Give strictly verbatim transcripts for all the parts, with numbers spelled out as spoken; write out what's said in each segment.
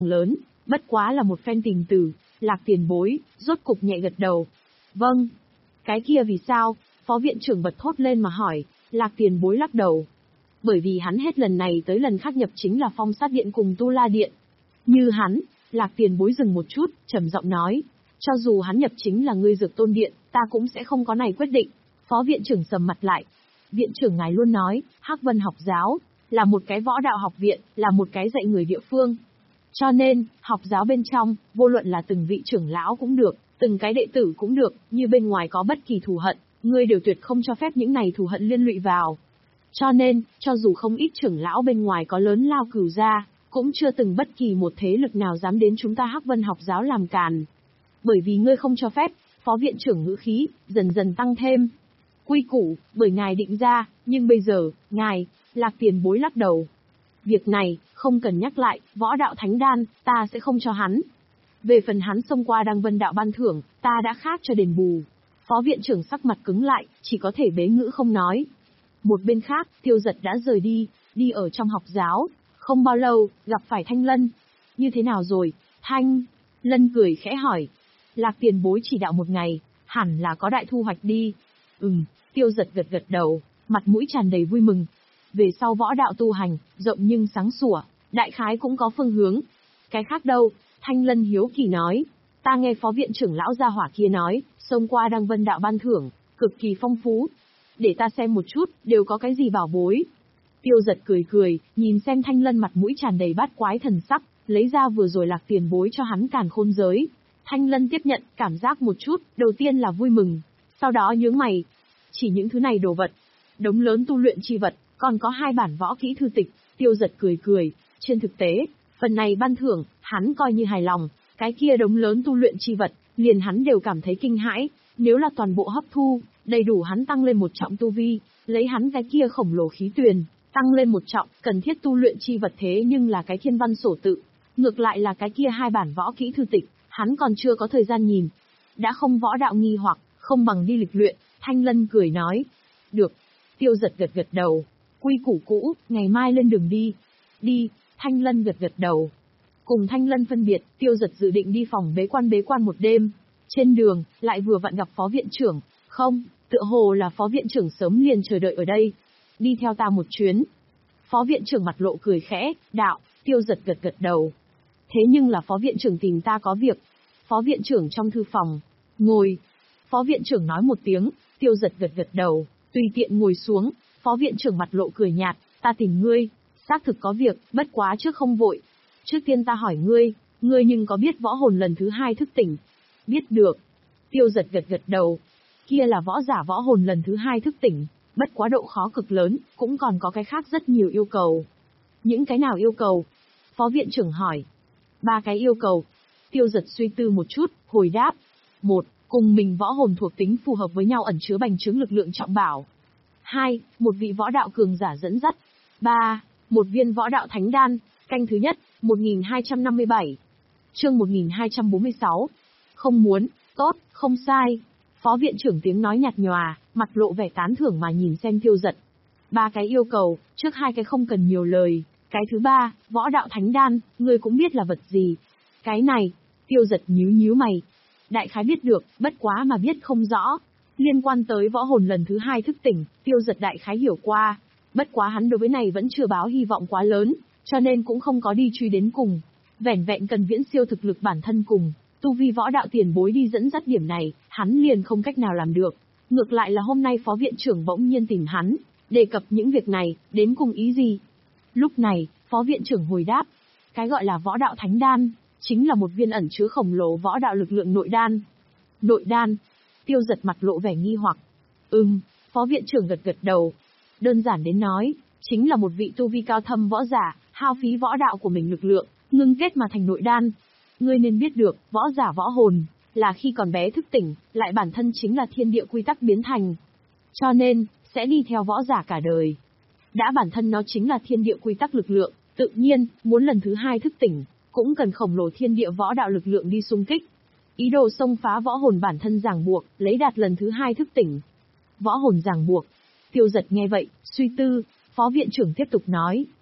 lớn, bất quá là một phen tình từ, Lạc tiền bối, rốt cục nhẹ gật đầu. Vâng. Cái kia vì sao? Phó viện trưởng bật thốt lên mà hỏi, Lạc tiền bối lắc đầu. Bởi vì hắn hết lần này tới lần khác nhập chính là Phong Sát Điện cùng Tu La Điện. Như hắn, Lạc tiền bối dừng một chút, trầm giọng nói, cho dù hắn nhập chính là ngươi Dược Tôn Điện, ta cũng sẽ không có này quyết định. Phó viện trưởng sầm mặt lại. Viện trưởng ngài luôn nói, Hắc Vân học giáo là một cái võ đạo học viện, là một cái dạy người địa phương. Cho nên, học giáo bên trong, vô luận là từng vị trưởng lão cũng được, từng cái đệ tử cũng được, như bên ngoài có bất kỳ thù hận, ngươi đều tuyệt không cho phép những này thù hận liên lụy vào. Cho nên, cho dù không ít trưởng lão bên ngoài có lớn lao cửu gia, cũng chưa từng bất kỳ một thế lực nào dám đến chúng ta Hắc Vân học giáo làm càn. Bởi vì ngươi không cho phép, phó viện trưởng ngữ khí, dần dần tăng thêm. Quy củ, bởi ngài định ra, nhưng bây giờ, ngài, Lạc tiền bối lắc đầu. Việc này, không cần nhắc lại, võ đạo thánh đan, ta sẽ không cho hắn. Về phần hắn xông qua Đăng Vân đạo ban thưởng, ta đã khác cho đền bù. Phó viện trưởng sắc mặt cứng lại, chỉ có thể bế ngữ không nói. Một bên khác, Tiêu Giật đã rời đi, đi ở trong học giáo. Không bao lâu, gặp phải Thanh Lân. Như thế nào rồi, Thanh? Lân cười khẽ hỏi. Lạc tiền bối chỉ đạo một ngày, hẳn là có đại thu hoạch đi. Ừm, Tiêu Giật gật gật đầu, mặt mũi tràn đầy vui mừng. Về sau võ đạo tu hành, rộng nhưng sáng sủa, đại khái cũng có phương hướng. Cái khác đâu? Thanh Lân hiếu kỳ nói. Ta nghe phó viện trưởng lão gia hỏa kia nói, xông qua Đăng Vân đạo ban thưởng, cực kỳ phong phú. Để ta xem một chút, đều có cái gì bảo bối. Tiêu Giật cười cười, nhìn xem Thanh Lân mặt mũi tràn đầy bát quái thần sắc, lấy ra vừa rồi Lạc tiền bối cho hắn càn khôn giới. Thanh Lân tiếp nhận, cảm giác một chút, đầu tiên là vui mừng, sau đó nhướng mày. Chỉ những thứ này đồ vật, đống lớn tu luyện chi vật, còn có hai bản võ kỹ thư tịch. Tiêu Giật cười cười, trên thực tế, phần này ban thưởng, hắn coi như hài lòng, cái kia đống lớn tu luyện chi vật, liền hắn đều cảm thấy kinh hãi, nếu là toàn bộ hấp thu, đầy đủ hắn tăng lên một trọng tu vi, lấy hắn cái kia khổng lồ khí tuyền, tăng lên một trọng, cần thiết tu luyện chi vật thế nhưng là cái thiên văn sổ tự, ngược lại là cái kia hai bản võ kỹ thư tịch, hắn còn chưa có thời gian nhìn. Đã không võ đạo nghi hoặc, không bằng đi lịch luyện, Thanh Lân cười nói. Được. Tiêu Giật gật gật đầu. Quy củ cũ, ngày mai lên đường đi. Đi, Thanh Lân gật gật đầu. Cùng Thanh Lân phân biệt, Tiêu Giật dự định đi phòng bế quan bế quan một đêm. Trên đường, lại vừa vặn gặp phó viện trưởng. Không, tựa hồ là phó viện trưởng sớm liền chờ đợi ở đây. Đi theo ta một chuyến. Phó viện trưởng mặt lộ cười khẽ, đạo. Tiêu Giật gật gật đầu. Thế nhưng là phó viện trưởng tìm ta có việc. Phó viện trưởng trong thư phòng. Ngồi. Phó viện trưởng nói một tiếng, Tiêu Giật gật gật đầu, tùy tiện ngồi xuống. Phó viện trưởng mặt lộ cười nhạt, ta tìm ngươi, xác thực có việc, bất quá trước không vội. Trước tiên ta hỏi ngươi, ngươi nhưng có biết võ hồn lần thứ hai thức tỉnh? Biết được. Tiêu Giật gật gật đầu. Kia là võ giả võ hồn lần thứ hai thức tỉnh, bất quá độ khó cực lớn, cũng còn có cái khác rất nhiều yêu cầu. Những cái nào yêu cầu? Phó viện trưởng hỏi. Ba cái yêu cầu. Tiêu Giật suy tư một chút, hồi đáp. Một, cùng mình võ hồn thuộc tính phù hợp với nhau ẩn chứa bành trướng lực lượng trọng bảo. Hai, một vị võ đạo cường giả dẫn dắt. Ba, một viên võ đạo thánh đan. Canh thứ nhất, một nghìn hai trăm năm mươi bảy. Chương một nghìn hai trăm bốn mươi sáu. Không muốn, tốt, không sai. Phó viện trưởng tiếng nói nhạt nhòa, mặt lộ vẻ tán thưởng mà nhìn xem Tiêu Giật. Ba cái yêu cầu, trước hai cái không cần nhiều lời. Cái thứ ba, võ đạo thánh đan, ngươi cũng biết là vật gì. Cái này, Tiêu Giật nhíu nhíu mày. Đại khái biết được, bất quá mà biết không rõ. Liên quan tới võ hồn lần thứ hai thức tỉnh, Tiêu Giật đại khái hiểu qua. Bất quá hắn đối với này vẫn chưa báo hy vọng quá lớn, cho nên cũng không có đi truy đến cùng. Vẻn vẹn cần viễn siêu thực lực bản thân cùng, tu vi võ đạo tiền bối đi dẫn dắt điểm này, hắn liền không cách nào làm được. Ngược lại là hôm nay phó viện trưởng bỗng nhiên tìm hắn, đề cập những việc này, đến cùng ý gì? Lúc này, phó viện trưởng hồi đáp, cái gọi là võ đạo thánh đan, chính là một viên ẩn chứa khổng lồ võ đạo lực lượng nội đan. Nội đan? Tiêu Giật mặt lộ vẻ nghi hoặc. Ừm, phó viện trưởng gật gật đầu. Đơn giản đến nói, chính là một vị tu vi cao thâm võ giả, hao phí võ đạo của mình lực lượng, ngưng kết mà thành nội đan. Ngươi nên biết được, võ giả võ hồn, là khi còn bé thức tỉnh, lại bản thân chính là thiên địa quy tắc biến thành. Cho nên, sẽ đi theo võ giả cả đời. Đã bản thân nó chính là thiên địa quy tắc lực lượng, tự nhiên, muốn lần thứ hai thức tỉnh, cũng cần khổng lồ thiên địa võ đạo lực lượng đi xung kích. Ý đồ xông phá võ hồn bản thân ràng buộc, lấy đạt lần thứ hai thức tỉnh. Võ hồn ràng buộc. Tiêu Giật nghe vậy, suy tư, phó viện trưởng tiếp tục nói.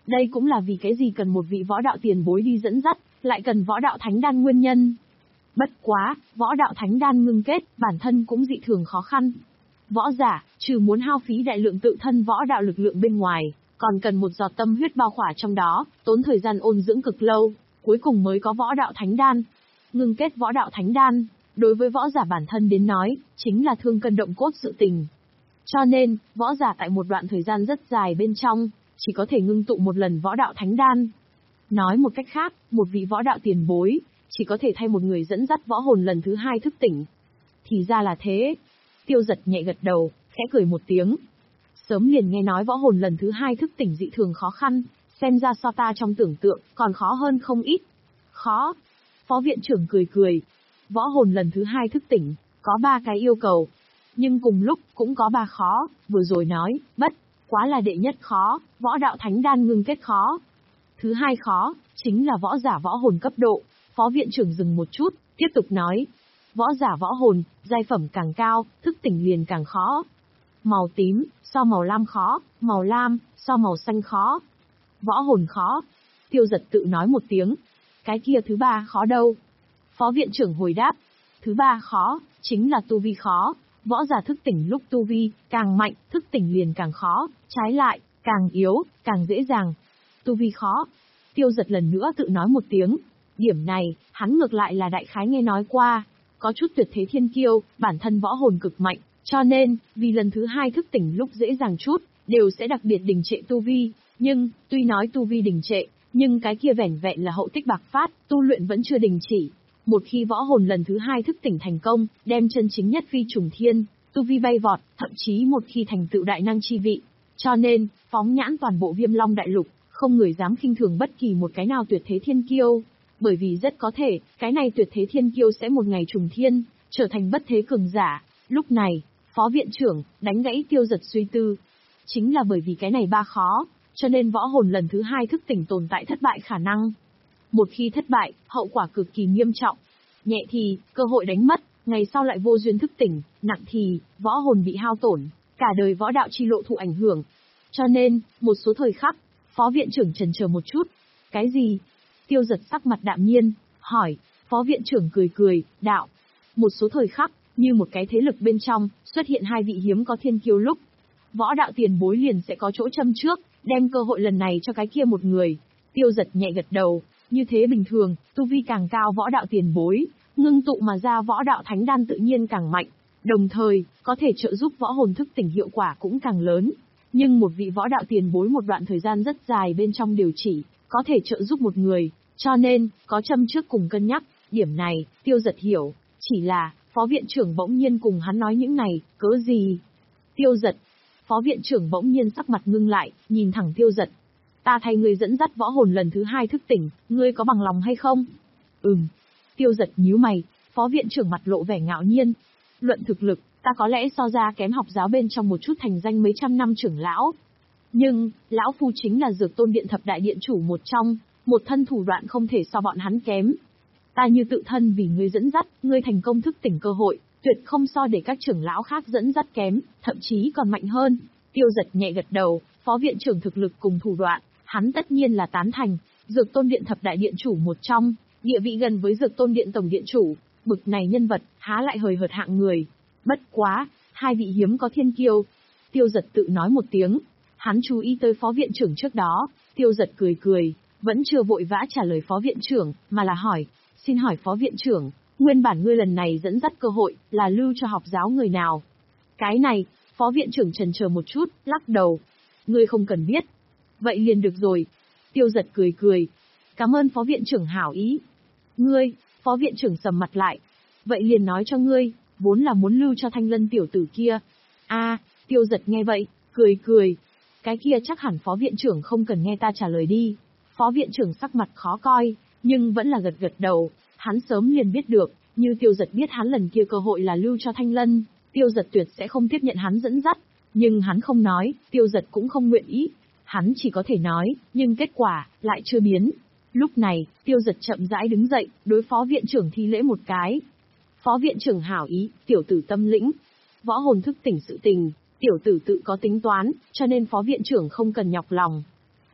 Đây cũng là vì cái gì cần một vị võ đạo tiền bối đi dẫn dắt, lại cần võ đạo thánh đan nguyên nhân. Bất quá, võ đạo thánh đan ngưng kết, bản thân cũng dị thường khó khăn. Võ giả, trừ muốn hao phí đại lượng tự thân võ đạo lực lượng bên ngoài, còn cần một giọt tâm huyết bao khỏa trong đó, tốn thời gian ôn dưỡng cực lâu, cuối cùng mới có võ đạo thánh đan. Ngưng kết võ đạo thánh đan, đối với võ giả bản thân đến nói, chính là thương cân động cốt sự tình. Cho nên, võ giả tại một đoạn thời gian rất dài bên trong, chỉ có thể ngưng tụ một lần võ đạo thánh đan. Nói một cách khác, một vị võ đạo tiền bối, chỉ có thể thay một người dẫn dắt võ hồn lần thứ hai thức tỉnh. Thì ra là thế. Tiêu Giật nhẹ gật đầu, khẽ cười một tiếng. Sớm liền nghe nói võ hồn lần thứ hai thức tỉnh dị thường khó khăn, xem ra so ta trong tưởng tượng, còn khó hơn không ít. Khó. Phó viện trưởng cười cười. Võ hồn lần thứ hai thức tỉnh, có ba cái yêu cầu. Nhưng cùng lúc, cũng có ba khó, vừa rồi nói, bất, quá là đệ nhất khó, võ đạo thánh đan ngưng kết khó. Thứ hai khó, chính là võ giả võ hồn cấp độ. Phó viện trưởng dừng một chút, tiếp tục nói. Võ giả võ hồn, giai phẩm càng cao, thức tỉnh liền càng khó. Màu tím, so màu lam khó, màu lam, so màu xanh khó. Võ hồn khó. Tiêu Giật tự nói một tiếng. Cái kia thứ ba khó đâu? Phó viện trưởng hồi đáp. Thứ ba khó, chính là tu vi khó. Võ giả thức tỉnh lúc tu vi, càng mạnh, thức tỉnh liền càng khó, trái lại, càng yếu, càng dễ dàng. Tu vi khó. Tiêu Giật lần nữa tự nói một tiếng. Điểm này, hắn ngược lại là đại khái nghe nói qua. Có chút tuyệt thế thiên kiêu, bản thân võ hồn cực mạnh, cho nên, vì lần thứ hai thức tỉnh lúc dễ dàng chút, đều sẽ đặc biệt đình trệ tu vi. Nhưng, tuy nói tu vi đình trệ, nhưng cái kia vẻn vẹn là hậu tích bạc phát, tu luyện vẫn chưa đình chỉ. Một khi võ hồn lần thứ hai thức tỉnh thành công, đem chân chính nhất phi trùng thiên, tu vi bay vọt, thậm chí một khi thành tựu đại năng chi vị. Cho nên, phóng nhãn toàn bộ Viêm Long đại lục, không người dám khinh thường bất kỳ một cái nào tuyệt thế thiên kiêu. Bởi vì rất có thể, cái này tuyệt thế thiên kiêu sẽ một ngày trùng thiên, trở thành bất thế cường giả. Lúc này, Phó viện trưởng, đánh gãy Tiêu Giật suy tư. Chính là bởi vì cái này ba khó, cho nên võ hồn lần thứ hai thức tỉnh tồn tại thất bại khả năng. Một khi thất bại, hậu quả cực kỳ nghiêm trọng. Nhẹ thì, cơ hội đánh mất, ngày sau lại vô duyên thức tỉnh, nặng thì, võ hồn bị hao tổn, cả đời võ đạo chi lộ thụ ảnh hưởng. Cho nên, một số thời khắc, Phó viện trưởng chần chờ một chút. Cái gì? Tiêu Giật sắc mặt đạm nhiên, hỏi. Phó viện trưởng cười cười, đạo. Một số thời khắc, như một cái thế lực bên trong, xuất hiện hai vị hiếm có thiên kiêu lúc. Võ đạo tiền bối liền sẽ có chỗ châm trước, đem cơ hội lần này cho cái kia một người. Tiêu Giật nhẹ gật đầu, như thế bình thường, tu vi càng cao võ đạo tiền bối, ngưng tụ mà ra võ đạo thánh đan tự nhiên càng mạnh, đồng thời, có thể trợ giúp võ hồn thức tỉnh hiệu quả cũng càng lớn. Nhưng một vị võ đạo tiền bối một đoạn thời gian rất dài bên trong điều chỉ, có thể trợ giúp một người, cho nên, có châm trước cùng cân nhắc, điểm này, Tiêu Giật hiểu, chỉ là, Phó viện trưởng bỗng nhiên cùng hắn nói những này, cớ gì? Tiêu Giật. Phó viện trưởng bỗng nhiên sắc mặt ngưng lại, nhìn thẳng Tiêu Giật. Ta thay ngươi dẫn dắt võ hồn lần thứ hai thức tỉnh, ngươi có bằng lòng hay không? Ừm. Tiêu Giật nhíu mày, Phó viện trưởng mặt lộ vẻ ngạo nhiên. Luận thực lực, ta có lẽ so ra kém học giáo bên trong một chút thành danh mấy trăm năm trưởng lão. Nhưng, lão phu chính là Dược Tôn Điện thập đại điện chủ một trong, một thân thủ đoạn không thể so bọn hắn kém. Ta như tự thân vì ngươi dẫn dắt, ngươi thành công thức tỉnh cơ hội, tuyệt không so để các trưởng lão khác dẫn dắt kém, thậm chí còn mạnh hơn. Tiêu Giật nhẹ gật đầu, Phó viện trưởng thực lực cùng thủ đoạn, hắn tất nhiên là tán thành. Dược Tôn Điện thập đại điện chủ một trong, địa vị gần với Dược Tôn Điện tổng điện chủ, bực này nhân vật, há lại hời hợt hạng người. Bất quá, hai vị hiếm có thiên kiêu. Tiêu Giật tự nói một tiếng, hắn chú ý tới Phó viện trưởng trước đó. Tiêu Giật cười cười, vẫn chưa vội vã trả lời Phó viện trưởng, mà là hỏi. Xin hỏi Phó viện trưởng, nguyên bản ngươi lần này dẫn dắt cơ hội, là lưu cho học giáo người nào? Cái này, Phó viện trưởng chần chờ một chút, lắc đầu. Ngươi không cần biết. Vậy liền được rồi. Tiêu Giật cười cười. Cảm ơn Phó viện trưởng hảo ý. Ngươi, Phó viện trưởng sầm mặt lại. Vậy liền nói cho ngươi, vốn là muốn lưu cho Thanh Lân tiểu tử kia. A, à, Tiêu Giật nghe vậy, cười cười. Cái kia chắc hẳn Phó viện trưởng không cần nghe ta trả lời đi. Phó viện trưởng sắc mặt khó coi, nhưng vẫn là gật gật đầu. Hắn sớm liền biết được, như Tiêu Giật biết hắn lần kia cơ hội là lưu cho Thanh Lân, Tiêu Giật tuyệt sẽ không tiếp nhận hắn dẫn dắt. Nhưng hắn không nói, Tiêu Giật cũng không nguyện ý. Hắn chỉ có thể nói, nhưng kết quả, lại chưa biến. Lúc này, Tiêu Giật chậm rãi đứng dậy, đối Phó viện trưởng thi lễ một cái. Phó viện trưởng hảo ý, tiểu tử tâm lĩnh. Võ hồn thức tỉnh sự tình, tiểu tử tự có tính toán, cho nên Phó viện trưởng không cần nhọc lòng.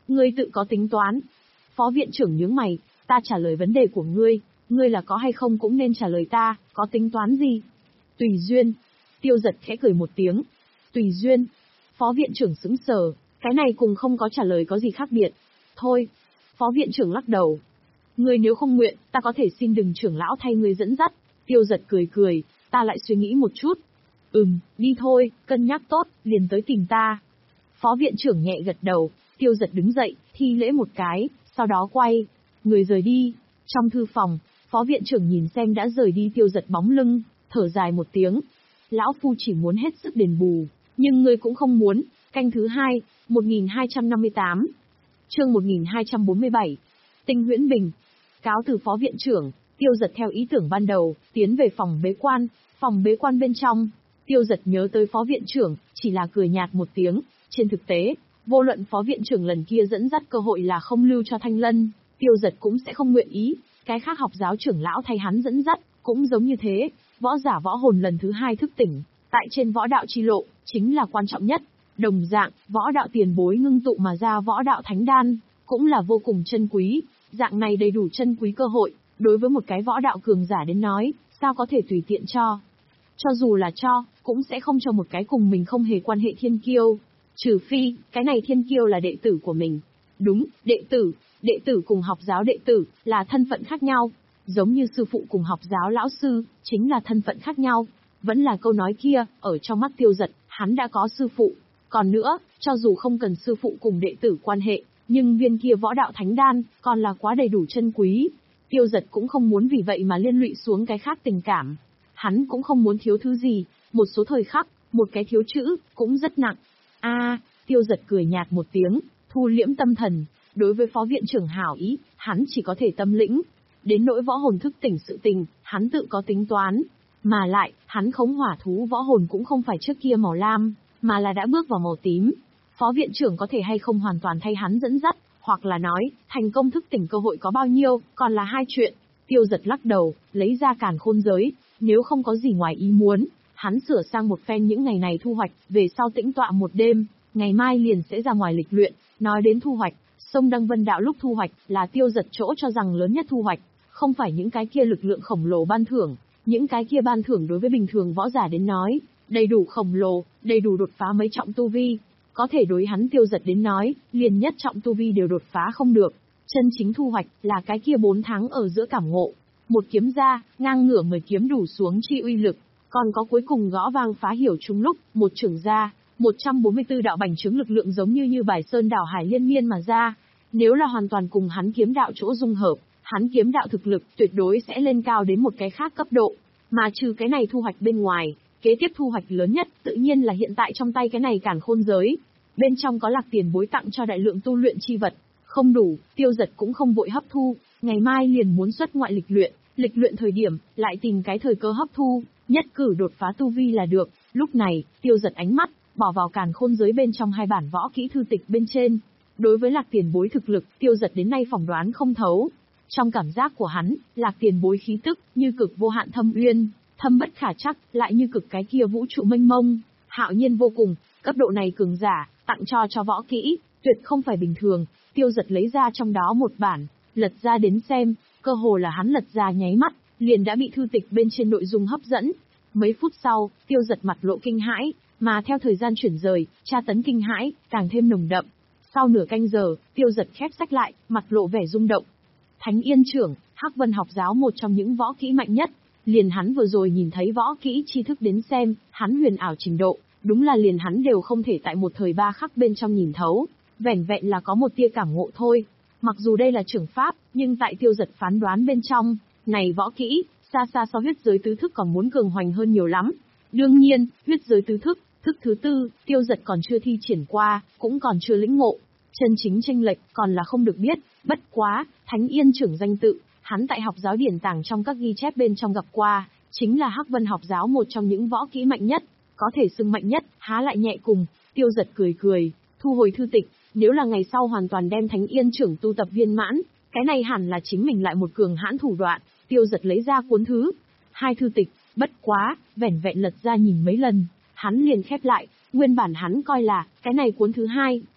Ngươi tự có tính toán. Phó viện trưởng nhướng mày, ta trả lời vấn đề của ngươi, ngươi là có hay không cũng nên trả lời ta, có tính toán gì? Tùy duyên. Tiêu Giật khẽ cười một tiếng. Tùy duyên. Phó viện trưởng sững sờ, cái này cùng không có trả lời có gì khác biệt. Thôi. Phó viện trưởng lắc đầu. Ngươi nếu không nguyện, ta có thể xin đừng trưởng lão thay ngươi dẫn dắt. Tiêu Giật cười cười, ta lại suy nghĩ một chút. Ừm, đi thôi, cân nhắc tốt, liền tới tìm ta. Phó viện trưởng nhẹ gật đầu, Tiêu Giật đứng dậy, thi lễ một cái, sau đó quay, người rời đi. Trong thư phòng, phó viện trưởng nhìn xem đã rời đi Tiêu Giật bóng lưng, thở dài một tiếng. Lão phu chỉ muốn hết sức đền bù, nhưng ngươi cũng không muốn. Canh thứ hai, một nghìn hai trăm năm mươi tám. Chương một nghìn hai trăm bốn mươi bảy. Tinh Huyễn Bình. Cáo từ phó viện trưởng, Tiêu Giật theo ý tưởng ban đầu, tiến về phòng bế quan. Phòng bế quan bên trong, Tiêu Giật nhớ tới phó viện trưởng, chỉ là cười nhạt một tiếng. Trên thực tế, vô luận phó viện trưởng lần kia dẫn dắt cơ hội là không lưu cho Thanh Lân, Tiêu Giật cũng sẽ không nguyện ý. Cái khác học giáo trưởng lão thay hắn dẫn dắt, cũng giống như thế. Võ giả võ hồn lần thứ hai thức tỉnh, tại trên võ đạo chi lộ, chính là quan trọng nhất. Đồng dạng, võ đạo tiền bối ngưng tụ mà ra võ đạo thánh đan, cũng là vô cùng chân quý. Dạng này đầy đủ chân quý cơ hội, đối với một cái võ đạo cường giả đến nói, sao có thể tùy tiện cho. Cho dù là cho, cũng sẽ không cho một cái cùng mình không hề quan hệ thiên kiêu. Trừ phi, cái này thiên kiêu là đệ tử của mình. Đúng, đệ tử, đệ tử cùng học giáo đệ tử, là thân phận khác nhau. Giống như sư phụ cùng học giáo lão sư, chính là thân phận khác nhau. Vẫn là câu nói kia, ở trong mắt Tiêu Giật, hắn đã có sư phụ. Còn nữa, cho dù không cần sư phụ cùng đệ tử quan hệ, nhưng viên kia võ đạo thánh đan, còn là quá đầy đủ chân quý. Tiêu Giật cũng không muốn vì vậy mà liên lụy xuống cái khác tình cảm. Hắn cũng không muốn thiếu thứ gì, một số thời khắc, một cái thiếu chữ, cũng rất nặng. A, Tiêu Giật cười nhạt một tiếng, thu liễm tâm thần, đối với phó viện trưởng hảo ý, hắn chỉ có thể tâm lĩnh. Đến nỗi võ hồn thức tỉnh sự tình, hắn tự có tính toán. Mà lại, hắn khống hỏa thú võ hồn cũng không phải trước kia màu lam, mà là đã bước vào màu tím. Phó viện trưởng có thể hay không hoàn toàn thay hắn dẫn dắt, hoặc là nói, thành công thức tỉnh cơ hội có bao nhiêu, còn là hai chuyện. Tiêu Giật lắc đầu, lấy ra càn khôn giới, nếu không có gì ngoài ý muốn, hắn sửa sang một phen những ngày này thu hoạch, về sau tĩnh tọa một đêm, ngày mai liền sẽ ra ngoài lịch luyện. Nói đến thu hoạch, sông Đăng Vân Đạo lúc thu hoạch, là Tiêu Giật chỗ cho rằng lớn nhất thu hoạch, không phải những cái kia lực lượng khổng lồ ban thưởng, những cái kia ban thưởng đối với bình thường võ giả đến nói, đầy đủ khổng lồ, đầy đủ đột phá mấy trọng tu vi. Có thể đối hắn Tiêu Giật đến nói, liền nhất trọng tu vi đều đột phá không được. Chân chính thu hoạch là cái kia bốn tháng ở giữa cảm ngộ. Một kiếm ra, ngang ngửa mười kiếm đủ xuống chi uy lực. Còn có cuối cùng gõ vang phá hiểu chung lúc, một trưởng ra, một trăm bốn mươi tư đạo bành trướng lực lượng giống như như bài sơn đảo hải liên miên mà ra. Nếu là hoàn toàn cùng hắn kiếm đạo chỗ dung hợp, hắn kiếm đạo thực lực tuyệt đối sẽ lên cao đến một cái khác cấp độ. Mà trừ cái này thu hoạch bên ngoài, kế tiếp thu hoạch lớn nhất tự nhiên là hiện tại trong tay cái này càn khôn giới. Bên trong có Lạc tiền bối tặng cho đại lượng tu luyện chi vật. Không đủ, Tiêu Giật cũng không vội hấp thu, ngày mai liền muốn xuất ngoại lịch luyện, lịch luyện thời điểm, lại tìm cái thời cơ hấp thu, nhất cử đột phá tu vi là được. Lúc này, Tiêu Giật ánh mắt, bỏ vào càn khôn giới bên trong hai bản võ kỹ thư tịch bên trên. Đối với Lạc tiền bối thực lực, Tiêu Giật đến nay phỏng đoán không thấu. Trong cảm giác của hắn, Lạc tiền bối khí tức, như cực vô hạn thâm uyên, thâm bất khả trắc, lại như cực cái kia vũ trụ mênh mông, hạo nhiên vô cùng, cấp độ này cường giả, tặng cho cho võ kỹ, tuyệt không phải bình thường. Tiêu Giật lấy ra trong đó một bản, lật ra đến xem, cơ hồ là hắn lật ra nháy mắt, liền đã bị thư tịch bên trên nội dung hấp dẫn. Mấy phút sau, Tiêu Giật mặt lộ kinh hãi, mà theo thời gian chuyển rời, tra tấn kinh hãi, càng thêm nồng đậm. Sau nửa canh giờ, Tiêu Giật khép sách lại, mặt lộ vẻ rung động. Thánh Yên trưởng, Hắc Vân học giáo một trong những võ kỹ mạnh nhất, liền hắn vừa rồi nhìn thấy võ kỹ tri thức đến xem, hắn huyền ảo trình độ, đúng là liền hắn đều không thể tại một thời ba khắc bên trong nhìn thấu, vẻn vẹn là có một tia cảm ngộ thôi. Mặc dù đây là trưởng pháp, nhưng tại Tiêu Giật phán đoán bên trong, này võ kỹ, xa xa so huyết giới tứ thức còn muốn cường hoành hơn nhiều lắm. Đương nhiên, huyết giới tứ thức, thức thứ tư, Tiêu Giật còn chưa thi triển qua, cũng còn chưa lĩnh ngộ. Chân chính chênh lệch, còn là không được biết, bất quá, Thánh Yên trưởng danh tự, hắn tại học giáo điển tàng trong các ghi chép bên trong gặp qua, chính là Hắc Vân học giáo một trong những võ kỹ mạnh nhất, có thể xưng mạnh nhất, há lại nhẹ cùng. Tiêu Giật cười cười, thu hồi thư tịch, nếu là ngày sau hoàn toàn đem Thánh Yên trưởng tu tập viên mãn, cái này hẳn là chính mình lại một cường hãn thủ đoạn. Tiêu Giật lấy ra cuốn thứ hai thư tịch, bất quá, vẻn vẹn lật ra nhìn mấy lần, hắn liền khép lại. Nguyên bản hắn coi là, cái này cuốn thứ hai,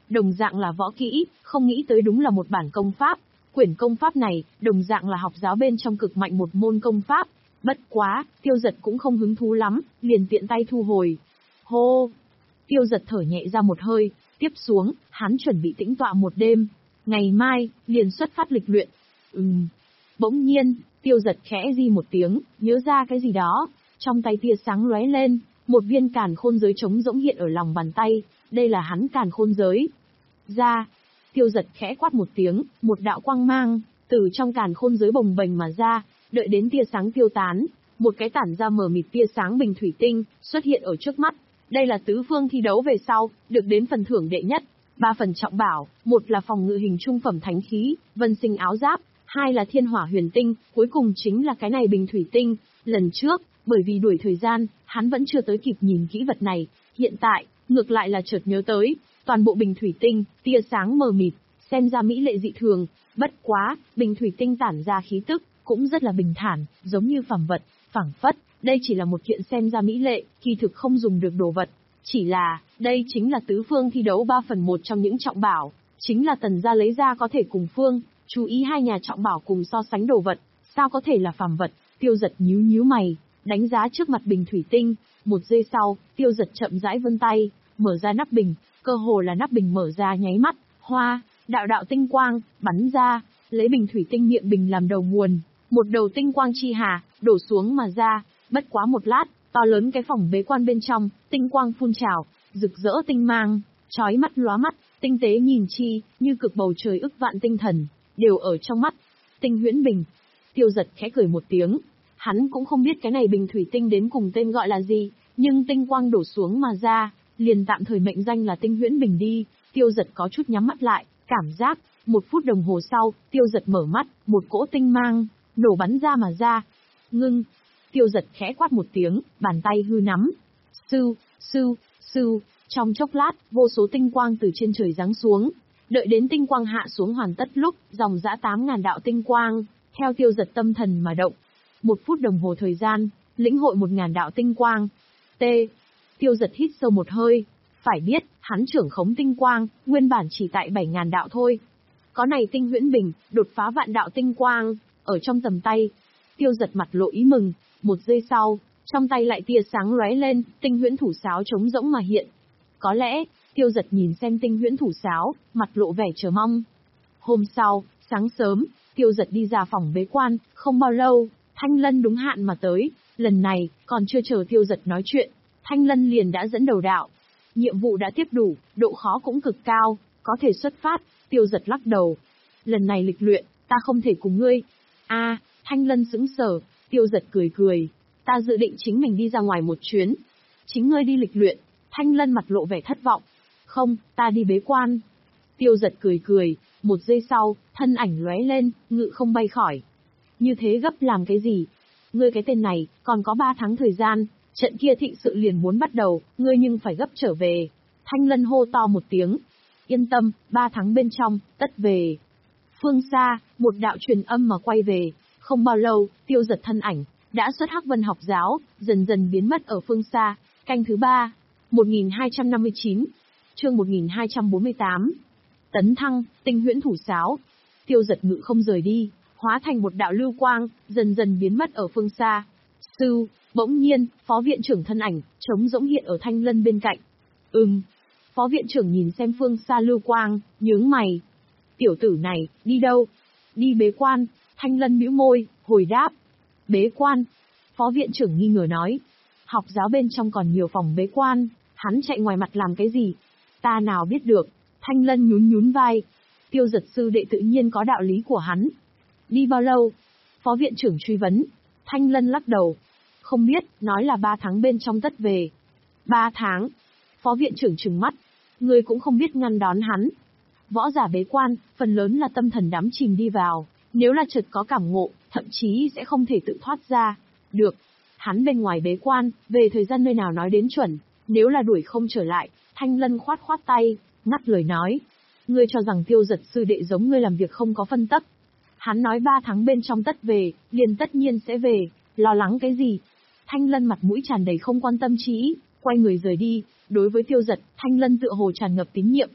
đồng dạng là võ kỹ, không nghĩ tới đúng là một bản công pháp. Quyển công pháp này, đồng dạng là học giáo bên trong cực mạnh một môn công pháp. Bất quá, Tiêu Dật cũng không hứng thú lắm, liền tiện tay thu hồi. Hô! Tiêu Dật thở nhẹ ra một hơi, tiếp xuống, hắn chuẩn bị tĩnh tọa một đêm. Ngày mai, liền xuất phát lịch luyện. Ừm. Bỗng nhiên, Tiêu Dật khẽ di một tiếng, nhớ ra cái gì đó. Trong tay tia sáng lóe lên, một viên càn khôn giới trống rỗng hiện ở lòng bàn tay. Đây là hắn càn khôn giới. Ra! Tiêu Dật khẽ quát một tiếng, một đạo quang mang, từ trong càn khôn giới bồng bềnh mà ra, đợi đến tia sáng tiêu tán. Một cái tản ra mờ mịt tia sáng bình thủy tinh, xuất hiện ở trước mắt. Đây là tứ phương thi đấu về sau, được đến phần thưởng đệ nhất. Ba phần trọng bảo, một là phòng ngự hình trung phẩm thánh khí, vân sinh áo giáp, hai là thiên hỏa huyền tinh, cuối cùng chính là cái này bình thủy tinh. Lần trước, bởi vì đuổi thời gian, hắn vẫn chưa tới kịp nhìn kỹ vật này, hiện tại, ngược lại là chợt nhớ tới, toàn bộ bình thủy tinh, tia sáng mờ mịt, xem ra mỹ lệ dị thường, bất quá, bình thủy tinh tản ra khí tức, cũng rất là bình thản, giống như phàm vật, phảng phất, đây chỉ là một kiện xem ra mỹ lệ, kỳ thực không dùng được đồ vật. Chỉ là, đây chính là tứ phương thi đấu ba phần một trong những trọng bảo, chính là tần gia lấy ra có thể cùng phương, chú ý hai nhà trọng bảo cùng so sánh đồ vật, sao có thể là phàm vật. Tiêu Dật nhíu nhíu mày, đánh giá trước mặt bình thủy tinh, một giây sau, Tiêu Dật chậm rãi vươn tay, mở ra nắp bình, cơ hồ là nắp bình mở ra nháy mắt, hoa, đạo đạo tinh quang, bắn ra, lấy bình thủy tinh miệng bình làm đầu nguồn, một đầu tinh quang chi hà, đổ xuống mà ra, bất quá một lát, to lớn cái phòng bế quan bên trong, tinh quang phun trào, rực rỡ tinh mang, chói mắt lóa mắt, tinh tế nhìn chi, như cực bầu trời ức vạn tinh thần, đều ở trong mắt. Tinh huyễn bình. Tiêu Dật khẽ cười một tiếng, hắn cũng không biết cái này bình thủy tinh đến cùng tên gọi là gì, nhưng tinh quang đổ xuống mà ra, liền tạm thời mệnh danh là tinh huyễn bình đi. Tiêu Dật có chút nhắm mắt lại, cảm giác, một phút đồng hồ sau, Tiêu Dật mở mắt, một cỗ tinh mang, nổ bắn ra mà ra. Ngưng. Tiêu Dật khẽ quát một tiếng, bàn tay hư nắm. Sưu, sưu, sưu, trong chốc lát, vô số tinh quang từ trên trời giáng xuống. Đợi đến tinh quang hạ xuống hoàn tất lúc, dòng dã tám ngàn đạo tinh quang, theo Tiêu Dật tâm thần mà động. Một phút đồng hồ thời gian, lĩnh hội một ngàn đạo tinh quang. T. Tiêu Dật hít sâu một hơi. Phải biết, hắn trưởng khống tinh quang, nguyên bản chỉ tại bảy ngàn đạo thôi. Có này tinh huyễn bình, đột phá vạn đạo tinh quang, ở trong tầm tay. Tiêu Dật mặt lộ ý mừng, một giây sau, trong tay lại tia sáng lóe lên, tinh huyễn thủ sáo trống rỗng mà hiện. Có lẽ, Tiêu Dật nhìn xem tinh huyễn thủ sáo, mặt lộ vẻ chờ mong. Hôm sau, sáng sớm, Tiêu Dật đi ra phòng bế quan, không bao lâu, Thanh Lân đúng hạn mà tới. Lần này, còn chưa chờ Tiêu Dật nói chuyện, Thanh Lân liền đã dẫn đầu đạo. Nhiệm vụ đã tiếp đủ, độ khó cũng cực cao, có thể xuất phát. Tiêu Dật lắc đầu. Lần này lịch luyện, ta không thể cùng ngươi. A, à, Thanh Lân sững sờ. Tiêu Dật cười cười. Ta dự định chính mình đi ra ngoài một chuyến. Chính ngươi đi lịch luyện. Thanh Lân mặt lộ vẻ thất vọng. Không, ta đi bế quan. Tiêu Dật cười cười. Một giây sau, thân ảnh lóe lên, ngự không bay khỏi. Như thế gấp làm cái gì? Ngươi cái tên này, còn có ba tháng thời gian. Trận kia thịnh sự liền muốn bắt đầu, ngươi nhưng phải gấp trở về. Thanh Lân hô to một tiếng. Yên tâm, ba tháng bên trong, tất về. Phương xa, một đạo truyền âm mà quay về. Không bao lâu, Tiêu Dật thân ảnh, đã xuất Hắc Vân học giáo, dần dần biến mất ở phương xa. Canh thứ ba, một nghìn hai trăm năm mươi chín, chương một nghìn hai trăm bốn mươi tám. Tấn thăng, tinh huyễn thủ sáo. Tiêu Dật ngự không rời đi, hóa thành một đạo lưu quang, dần dần biến mất ở phương xa. Sư, bỗng nhiên, phó viện trưởng thân ảnh, trống rỗng hiện ở Thanh Lân bên cạnh. Ừm. Phó viện trưởng nhìn xem phương xa lưu quang, nhướng mày. Tiểu tử này, đi đâu? Đi bế quan. Thanh Lân bĩu môi, hồi đáp. Bế quan. Phó viện trưởng nghi ngờ nói. Học giáo bên trong còn nhiều phòng bế quan, hắn chạy ngoài mặt làm cái gì? Ta nào biết được. Thanh Lân nhún nhún vai. Tiêu Dật sư đệ tự nhiên có đạo lý của hắn. Đi bao lâu? Phó viện trưởng truy vấn. Thanh Lân lắc đầu. Không biết, nói là ba tháng bên trong tất về. Ba tháng. Phó viện trưởng trừng mắt. Ngươi cũng không biết ngăn đón hắn. Võ giả bế quan, phần lớn là tâm thần đắm chìm đi vào. Nếu là chợt có cảm ngộ, thậm chí sẽ không thể tự thoát ra. Được. Hắn bên ngoài bế quan, về thời gian nơi nào nói đến chuẩn. Nếu là đuổi không trở lại, Thanh Lân khoát khoát tay, ngắt lời nói. Ngươi cho rằng Tiêu Dật sư đệ giống ngươi làm việc không có phân tắc. Hắn nói ba tháng bên trong tất về, liền tất nhiên sẽ về, lo lắng cái gì? Thanh Lân mặt mũi tràn đầy không quan tâm trí, quay người rời đi. Đối với Tiêu Dật, Thanh Lân tựa hồ tràn ngập tín nhiệm.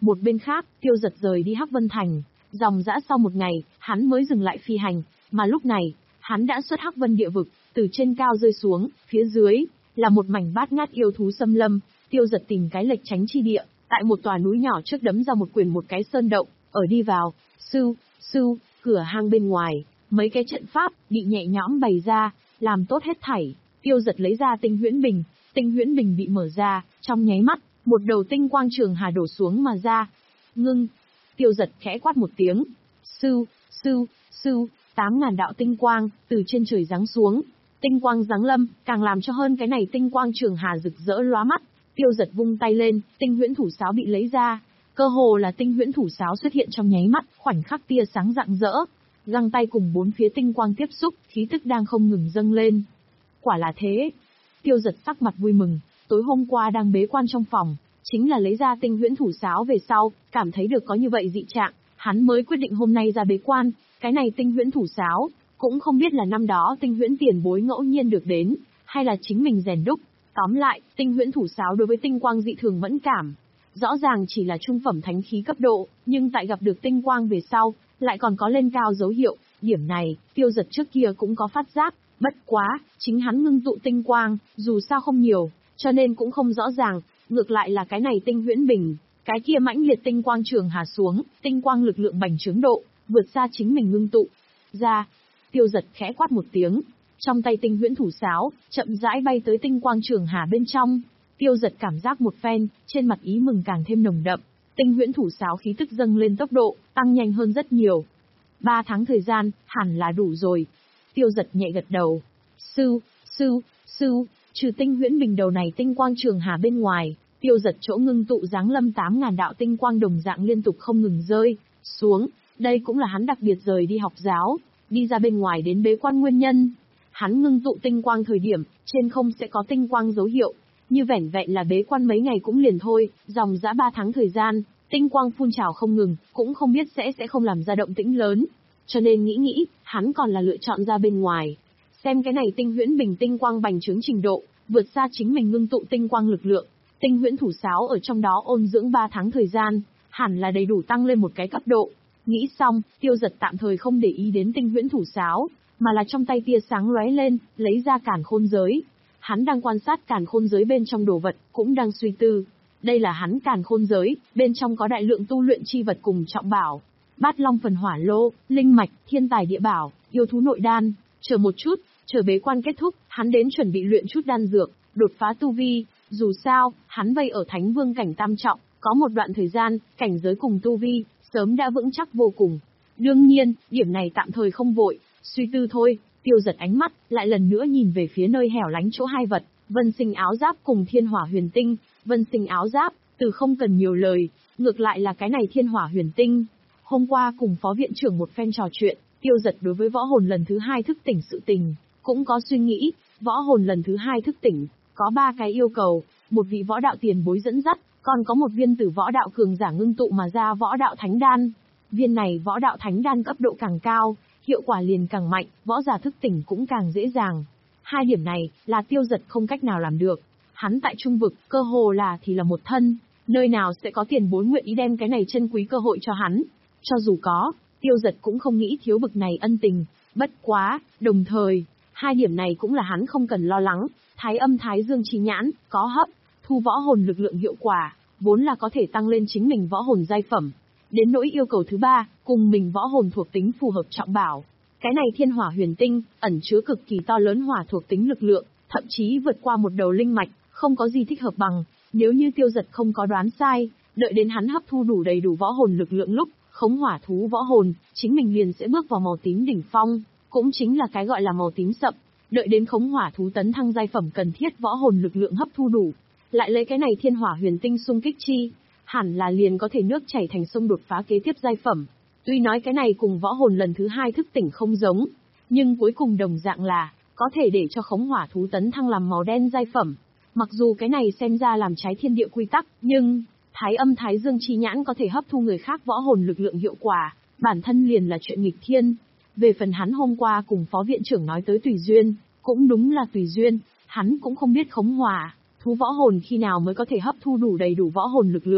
Một bên khác, Tiêu Dật rời đi Hắc Vân Thành, dòng dã sau một ngày, hắn mới dừng lại phi hành, mà lúc này, hắn đã xuất Hắc Vân địa vực, từ trên cao rơi xuống, phía dưới là một mảnh bát ngát yêu thú xâm lâm. Tiêu Dật tìm cái lệch tránh chi địa, tại một tòa núi nhỏ trước đấm ra một quyền một cái sơn động, ở đi vào, sưu, sưu, cửa hang bên ngoài, mấy cái trận pháp bị nhẹ nhõm bày ra, làm tốt hết thảy. Tiêu Dật lấy ra tinh huyễn bình, tinh huyễn bình bị mở ra, trong nháy mắt, một đầu tinh quang trường hà đổ xuống mà ra. Ngưng, Tiêu Dật khẽ quát một tiếng, sưu, sưu, sưu, tám ngàn đạo tinh quang từ trên trời giáng xuống. Tinh quang giáng lâm, càng làm cho hơn cái này tinh quang trường hà rực rỡ lóa mắt. Tiêu Dật vung tay lên, tinh huyễn thủ sáo bị lấy ra, cơ hồ là tinh huyễn thủ sáo xuất hiện trong nháy mắt, khoảnh khắc tia sáng rạng rỡ. Găng tay cùng bốn phía tinh quang tiếp xúc, khí tức đang không ngừng dâng lên. Quả là thế. Tiêu Dật sắc mặt vui mừng, tối hôm qua đang bế quan trong phòng, chính là lấy ra tinh huyễn thủ sáo về sau, cảm thấy được có như vậy dị trạng, hắn mới quyết định hôm nay ra bế quan. Cái này tinh huyễn thủ sáo, cũng không biết là năm đó tinh huyễn tiền bối ngẫu nhiên được đến, hay là chính mình rèn đúc. Tóm lại, tinh huyễn thủ sáo đối với tinh quang dị thường mẫn cảm. Rõ ràng chỉ là trung phẩm thánh khí cấp độ, nhưng tại gặp được tinh quang về sau, lại còn có lên cao dấu hiệu. Điểm này, Tiêu Dật trước kia cũng có phát giác, bất quá, chính hắn ngưng tụ tinh quang, dù sao không nhiều, cho nên cũng không rõ ràng. Ngược lại là cái này tinh huyễn bình, cái kia mãnh liệt tinh quang trường hà xuống, tinh quang lực lượng bành trướng độ, vượt xa chính mình ngưng tụ. Ra, Tiêu Dật khẽ quát một tiếng, trong tay tinh huyễn thủ sáo, chậm rãi bay tới tinh quang trường hà bên trong. Tiêu Dật cảm giác một phen, trên mặt ý mừng càng thêm nồng đậm, tinh huyễn thủ sáo khí tức dâng lên tốc độ, tăng nhanh hơn rất nhiều. Ba tháng thời gian, hẳn là đủ rồi. Tiêu Dật nhẹ gật đầu. Sư, sư, sư, trừ tinh huyễn bình đầu này tinh quang trường hà bên ngoài, Tiêu Dật chỗ ngưng tụ giáng lâm tám ngàn đạo tinh quang đồng dạng liên tục không ngừng rơi xuống. Đây cũng là hắn đặc biệt rời đi học giáo, đi ra bên ngoài đến bế quan nguyên nhân. Hắn ngưng tụ tinh quang thời điểm, trên không sẽ có tinh quang dấu hiệu, như vẻn vẹn là bế quan mấy ngày cũng liền thôi, dòng dã ba tháng thời gian, tinh quang phun trào không ngừng, cũng không biết sẽ sẽ không làm ra động tĩnh lớn. Cho nên nghĩ nghĩ, hắn còn là lựa chọn ra bên ngoài. Xem cái này tinh huyễn bình tinh quang bành trướng trình độ, vượt xa chính mình ngưng tụ tinh quang lực lượng. Tinh huyễn thủ sáo ở trong đó ôn dưỡng ba tháng thời gian, hẳn là đầy đủ tăng lên một cái cấp độ. Nghĩ xong, Tiêu Dật tạm thời không để ý đến tinh huyễn thủ sáo, mà là trong tay tia sáng lóe lên, lấy ra càn khôn giới. Hắn đang quan sát càn khôn giới bên trong đồ vật, cũng đang suy tư. Đây là hắn càn khôn giới, bên trong có đại lượng tu luyện chi vật cùng trọng bảo. Bát long phần hỏa lô, linh mạch, thiên tài địa bảo, yêu thú nội đan. Chờ một chút, chờ bế quan kết thúc, hắn đến chuẩn bị luyện chút đan dược, đột phá tu vi. Dù sao, hắn vây ở thánh vương cảnh tam trọng, có một đoạn thời gian, cảnh giới cùng tu vi, sớm đã vững chắc vô cùng. Đương nhiên, điểm này tạm thời không vội, suy tư thôi. Tiêu Dật ánh mắt, lại lần nữa nhìn về phía nơi hẻo lánh chỗ hai vật, vân sinh áo giáp cùng thiên hỏa huyền tinh. Vân sinh áo giáp, từ không cần nhiều lời, ngược lại là cái này thiên hỏa huyền tinh. Hôm qua cùng phó viện trưởng một phen trò chuyện, Tiêu Dật đối với võ hồn lần thứ hai thức tỉnh sự tình, cũng có suy nghĩ. Võ hồn lần thứ hai thức tỉnh, có ba cái yêu cầu, một vị võ đạo tiền bối dẫn dắt, còn có một viên tử võ đạo cường giả ngưng tụ mà ra võ đạo thánh đan. Viên này võ đạo thánh đan cấp độ càng cao, hiệu quả liền càng mạnh, võ giả thức tỉnh cũng càng dễ dàng. Hai điểm này là Tiêu Dật không cách nào làm được. Hắn tại trung vực, cơ hồ là thì là một thân, nơi nào sẽ có tiền bối nguyện ý đem cái này chân quý cơ hội cho hắn. Cho dù có, Tiêu Dật cũng không nghĩ thiếu bực này ân tình. Bất quá, đồng thời, hai điểm này cũng là hắn không cần lo lắng. Thái âm thái dương chi nhãn, có hấp, thu võ hồn lực lượng hiệu quả, vốn là có thể tăng lên chính mình võ hồn giai phẩm. Đến nỗi yêu cầu thứ ba, cùng mình võ hồn thuộc tính phù hợp trọng bảo. Cái này thiên hỏa huyền tinh, ẩn chứa cực kỳ to lớn hỏa thuộc tính lực lượng, thậm chí vượt qua một đầu linh mạch, không có gì thích hợp bằng. Nếu như Tiêu Dật không có đoán sai, đợi đến hắn hấp thu đủ đầy đủ võ hồn lực lượng lúc, khống hỏa thú võ hồn, chính mình liền sẽ bước vào màu tím đỉnh phong, cũng chính là cái gọi là màu tím sậm. Đợi đến khống hỏa thú tấn thăng giai phẩm cần thiết võ hồn lực lượng hấp thu đủ, lại lấy cái này thiên hỏa huyền tinh xung kích chi, hẳn là liền có thể nước chảy thành sông đột phá kế tiếp giai phẩm. Tuy nói cái này cùng võ hồn lần thứ hai thức tỉnh không giống, nhưng cuối cùng đồng dạng là có thể để cho khống hỏa thú tấn thăng làm màu đen giai phẩm. Mặc dù cái này xem ra làm trái thiên địa quy tắc, nhưng thái âm thái dương chi nhãn có thể hấp thu người khác võ hồn lực lượng hiệu quả, bản thân liền là chuyện nghịch thiên. Về phần hắn hôm qua cùng phó viện trưởng nói tới tùy duyên, cũng đúng là tùy duyên, hắn cũng không biết khống hỏa thú võ hồn khi nào mới có thể hấp thu đủ đầy đủ võ hồn lực lượng.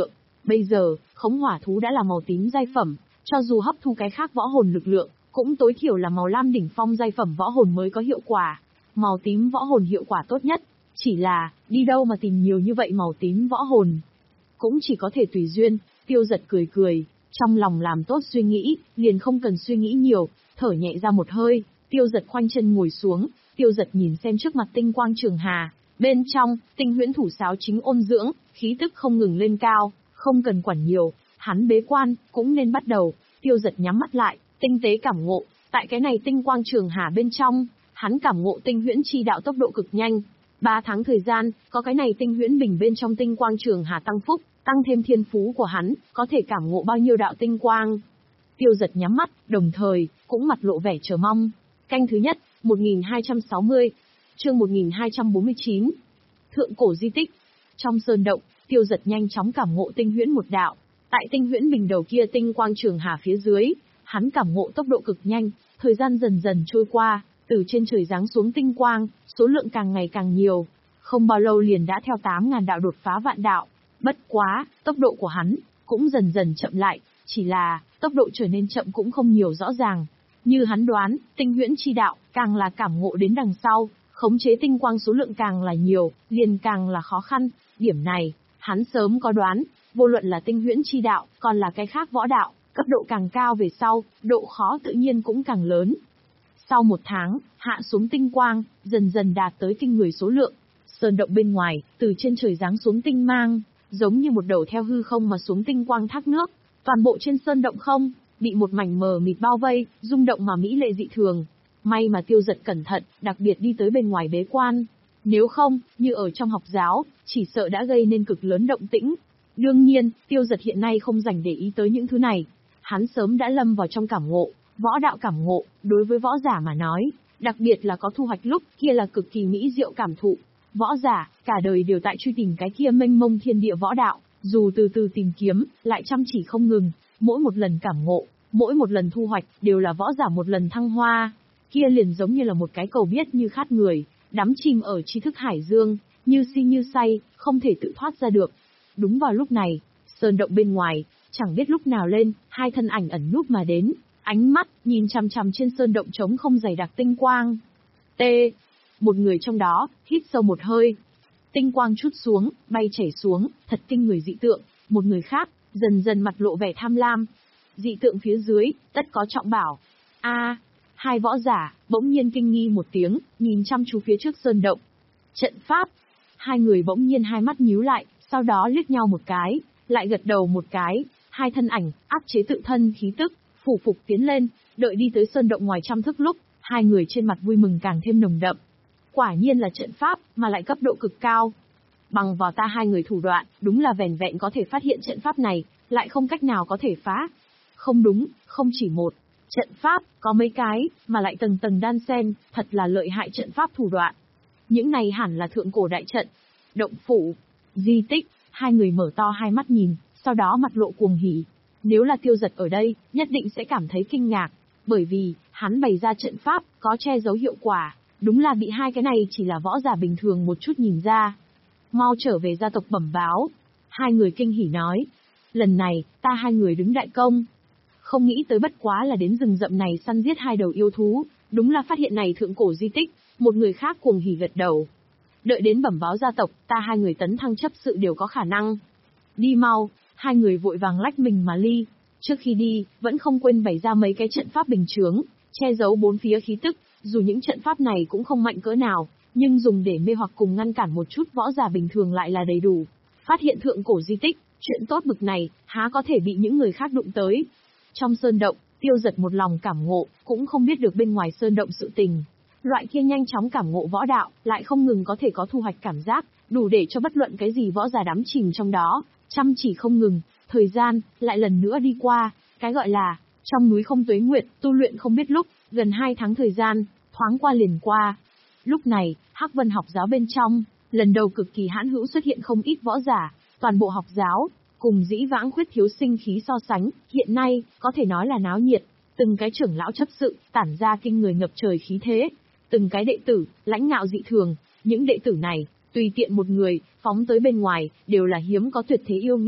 Bây giờ, khống hỏa thú đã là màu tím giai phẩm, cho dù hấp thu cái khác võ hồn lực lượng, cũng tối thiểu là màu lam đỉnh phong giai phẩm võ hồn mới có hiệu quả. Màu tím võ hồn hiệu quả tốt nhất, chỉ là, đi đâu mà tìm nhiều như vậy màu tím võ hồn. Cũng chỉ có thể tùy duyên, Tiêu Dật cười cười, trong lòng làm tốt suy nghĩ, liền không cần suy nghĩ nhiều, thở nhẹ ra một hơi, Tiêu Dật khoanh chân ngồi xuống, Tiêu Dật nhìn xem trước mặt tinh quang trường hà, bên trong, tinh huyễn thủ sáo chính ôn dưỡng, khí tức không ngừng lên cao, không cần quản nhiều, hắn bế quan, cũng nên bắt đầu, Tiêu Dật nhắm mắt lại, tinh tế cảm ngộ, tại cái này tinh quang trường hà bên trong, hắn cảm ngộ tinh huyễn chi đạo tốc độ cực nhanh. Ba tháng thời gian, có cái này tinh huyễn bình bên trong tinh quang trường hà tăng phúc, tăng thêm thiên phú của hắn, có thể cảm ngộ bao nhiêu đạo tinh quang. Tiêu Dật nhắm mắt, đồng thời, cũng mặt lộ vẻ chờ mong. Canh thứ nhất, một nghìn hai trăm sáu mươi, chương một nghìn hai trăm bốn mươi chín. Thượng cổ di tích. Trong sơn động, Tiêu Dật nhanh chóng cảm ngộ tinh huyễn một đạo. Tại tinh huyễn bình đầu kia tinh quang trường hà phía dưới, hắn cảm ngộ tốc độ cực nhanh, thời gian dần dần trôi qua, từ trên trời giáng xuống tinh quang, số lượng càng ngày càng nhiều. Không bao lâu liền đã theo tám ngàn đạo đột phá vạn đạo. Bất quá, tốc độ của hắn cũng dần dần chậm lại, chỉ là tốc độ trở nên chậm cũng không nhiều rõ ràng. Như hắn đoán, tinh huyễn chi đạo càng là cảm ngộ đến đằng sau, khống chế tinh quang số lượng càng là nhiều, liền càng là khó khăn. Điểm này, hắn sớm có đoán, vô luận là tinh huyễn chi đạo, còn là cái khác võ đạo, cấp độ càng cao về sau, độ khó tự nhiên cũng càng lớn. Sau một tháng, hạ xuống tinh quang, dần dần đạt tới kinh người số lượng. Sơn động bên ngoài, từ trên trời giáng xuống tinh mang, giống như một đầu theo hư không mà xuống tinh quang thác nước. Toàn bộ trên sơn động không, bị một mảnh mờ mịt bao vây, rung động mà mỹ lệ dị thường. May mà Tiêu Dật cẩn thận, đặc biệt đi tới bên ngoài bế quan. Nếu không, như ở trong học giáo, chỉ sợ đã gây nên cực lớn động tĩnh. Đương nhiên, Tiêu Dật hiện nay không dành để ý tới những thứ này. Hắn sớm đã lâm vào trong cảm ngộ, võ đạo cảm ngộ, đối với võ giả mà nói, đặc biệt là có thu hoạch lúc kia là cực kỳ mỹ diệu cảm thụ. Võ giả, cả đời đều tại truy tìm cái kia mênh mông thiên địa võ đạo, dù từ từ tìm kiếm, lại chăm chỉ không ngừng, mỗi một lần cảm ngộ, mỗi một lần thu hoạch, đều là võ giả một lần thăng hoa. Kia liền giống như là một cái cầu biết như khát người, đắm chìm ở tri thức hải dương, như si như say, không thể tự thoát ra được. Đúng vào lúc này, sơn động bên ngoài, chẳng biết lúc nào lên, hai thân ảnh ẩn núp mà đến, ánh mắt, nhìn chằm chằm trên sơn động trống không dày đặc tinh quang. T. Một người trong đó, hít sâu một hơi. Tinh quang chút xuống, bay chảy xuống, thật kinh người dị tượng. Một người khác, dần dần mặt lộ vẻ tham lam. Dị tượng phía dưới, tất có trọng bảo. A. Hai võ giả, bỗng nhiên kinh nghi một tiếng, nhìn chăm chú phía trước sơn động. Trận pháp. Hai người bỗng nhiên hai mắt nhíu lại, sau đó liếc nhau một cái, lại gật đầu một cái. Hai thân ảnh, áp chế tự thân khí tức, phủ phục tiến lên, đợi đi tới sơn động ngoài trăm thước lúc, hai người trên mặt vui mừng càng thêm nồng đậm. Quả nhiên là trận pháp, mà lại cấp độ cực cao. Bằng vào ta hai người thủ đoạn, đúng là vẻn vẹn có thể phát hiện trận pháp này, lại không cách nào có thể phá. Không đúng, không chỉ một. Trận pháp, có mấy cái, mà lại tầng tầng đan xen, thật là lợi hại trận pháp thủ đoạn. Những này hẳn là thượng cổ đại trận. Động phủ, di tích, hai người mở to hai mắt nhìn, sau đó mặt lộ cuồng hỉ. Nếu là Tiêu Dật ở đây, nhất định sẽ cảm thấy kinh ngạc, bởi vì, hắn bày ra trận pháp, có che giấu hiệu quả, đúng là bị hai cái này chỉ là võ giả bình thường một chút nhìn ra. Mau trở về gia tộc bẩm báo. Hai người kinh hỉ nói. Lần này, ta hai người đứng đại công. Không nghĩ tới bất quá là đến rừng rậm này săn giết hai đầu yêu thú, đúng là phát hiện này thượng cổ di tích, một người khác cuồng hỉ gật đầu. Đợi đến bẩm báo gia tộc, ta hai người tấn thăng chấp sự đều có khả năng. Đi mau, hai người vội vàng lách mình mà ly. Trước khi đi, vẫn không quên bày ra mấy cái trận pháp bình chướng, che giấu bốn phía khí tức, dù những trận pháp này cũng không mạnh cỡ nào, nhưng dùng để mê hoặc cùng ngăn cản một chút võ giả bình thường lại là đầy đủ. Phát hiện thượng cổ di tích, chuyện tốt bực này, há có thể bị những người khác đụng tới. Trong sơn động, Tiêu Dật một lòng cảm ngộ, cũng không biết được bên ngoài sơn động sự tình. Loại kia nhanh chóng cảm ngộ võ đạo, lại không ngừng có thể có thu hoạch cảm giác, đủ để cho bất luận cái gì võ giả đắm chìm trong đó, chăm chỉ không ngừng, thời gian, lại lần nữa đi qua, cái gọi là, trong núi không tuế nguyệt, tu luyện không biết lúc, gần hai tháng thời gian, thoáng qua liền qua. Lúc này, Hắc Vân học giáo bên trong, lần đầu cực kỳ hãn hữu xuất hiện không ít võ giả, toàn bộ học giáo, cùng dĩ vãng khuyết thiếu sinh khí so sánh, hiện nay, có thể nói là náo nhiệt, từng cái trưởng lão chấp sự, tản ra kinh người ngập trời khí thế, từng cái đệ tử, lãnh ngạo dị thường, những đệ tử này, tùy tiện một người, phóng tới bên ngoài, đều là hiếm có tuyệt thế yêu nghiệt.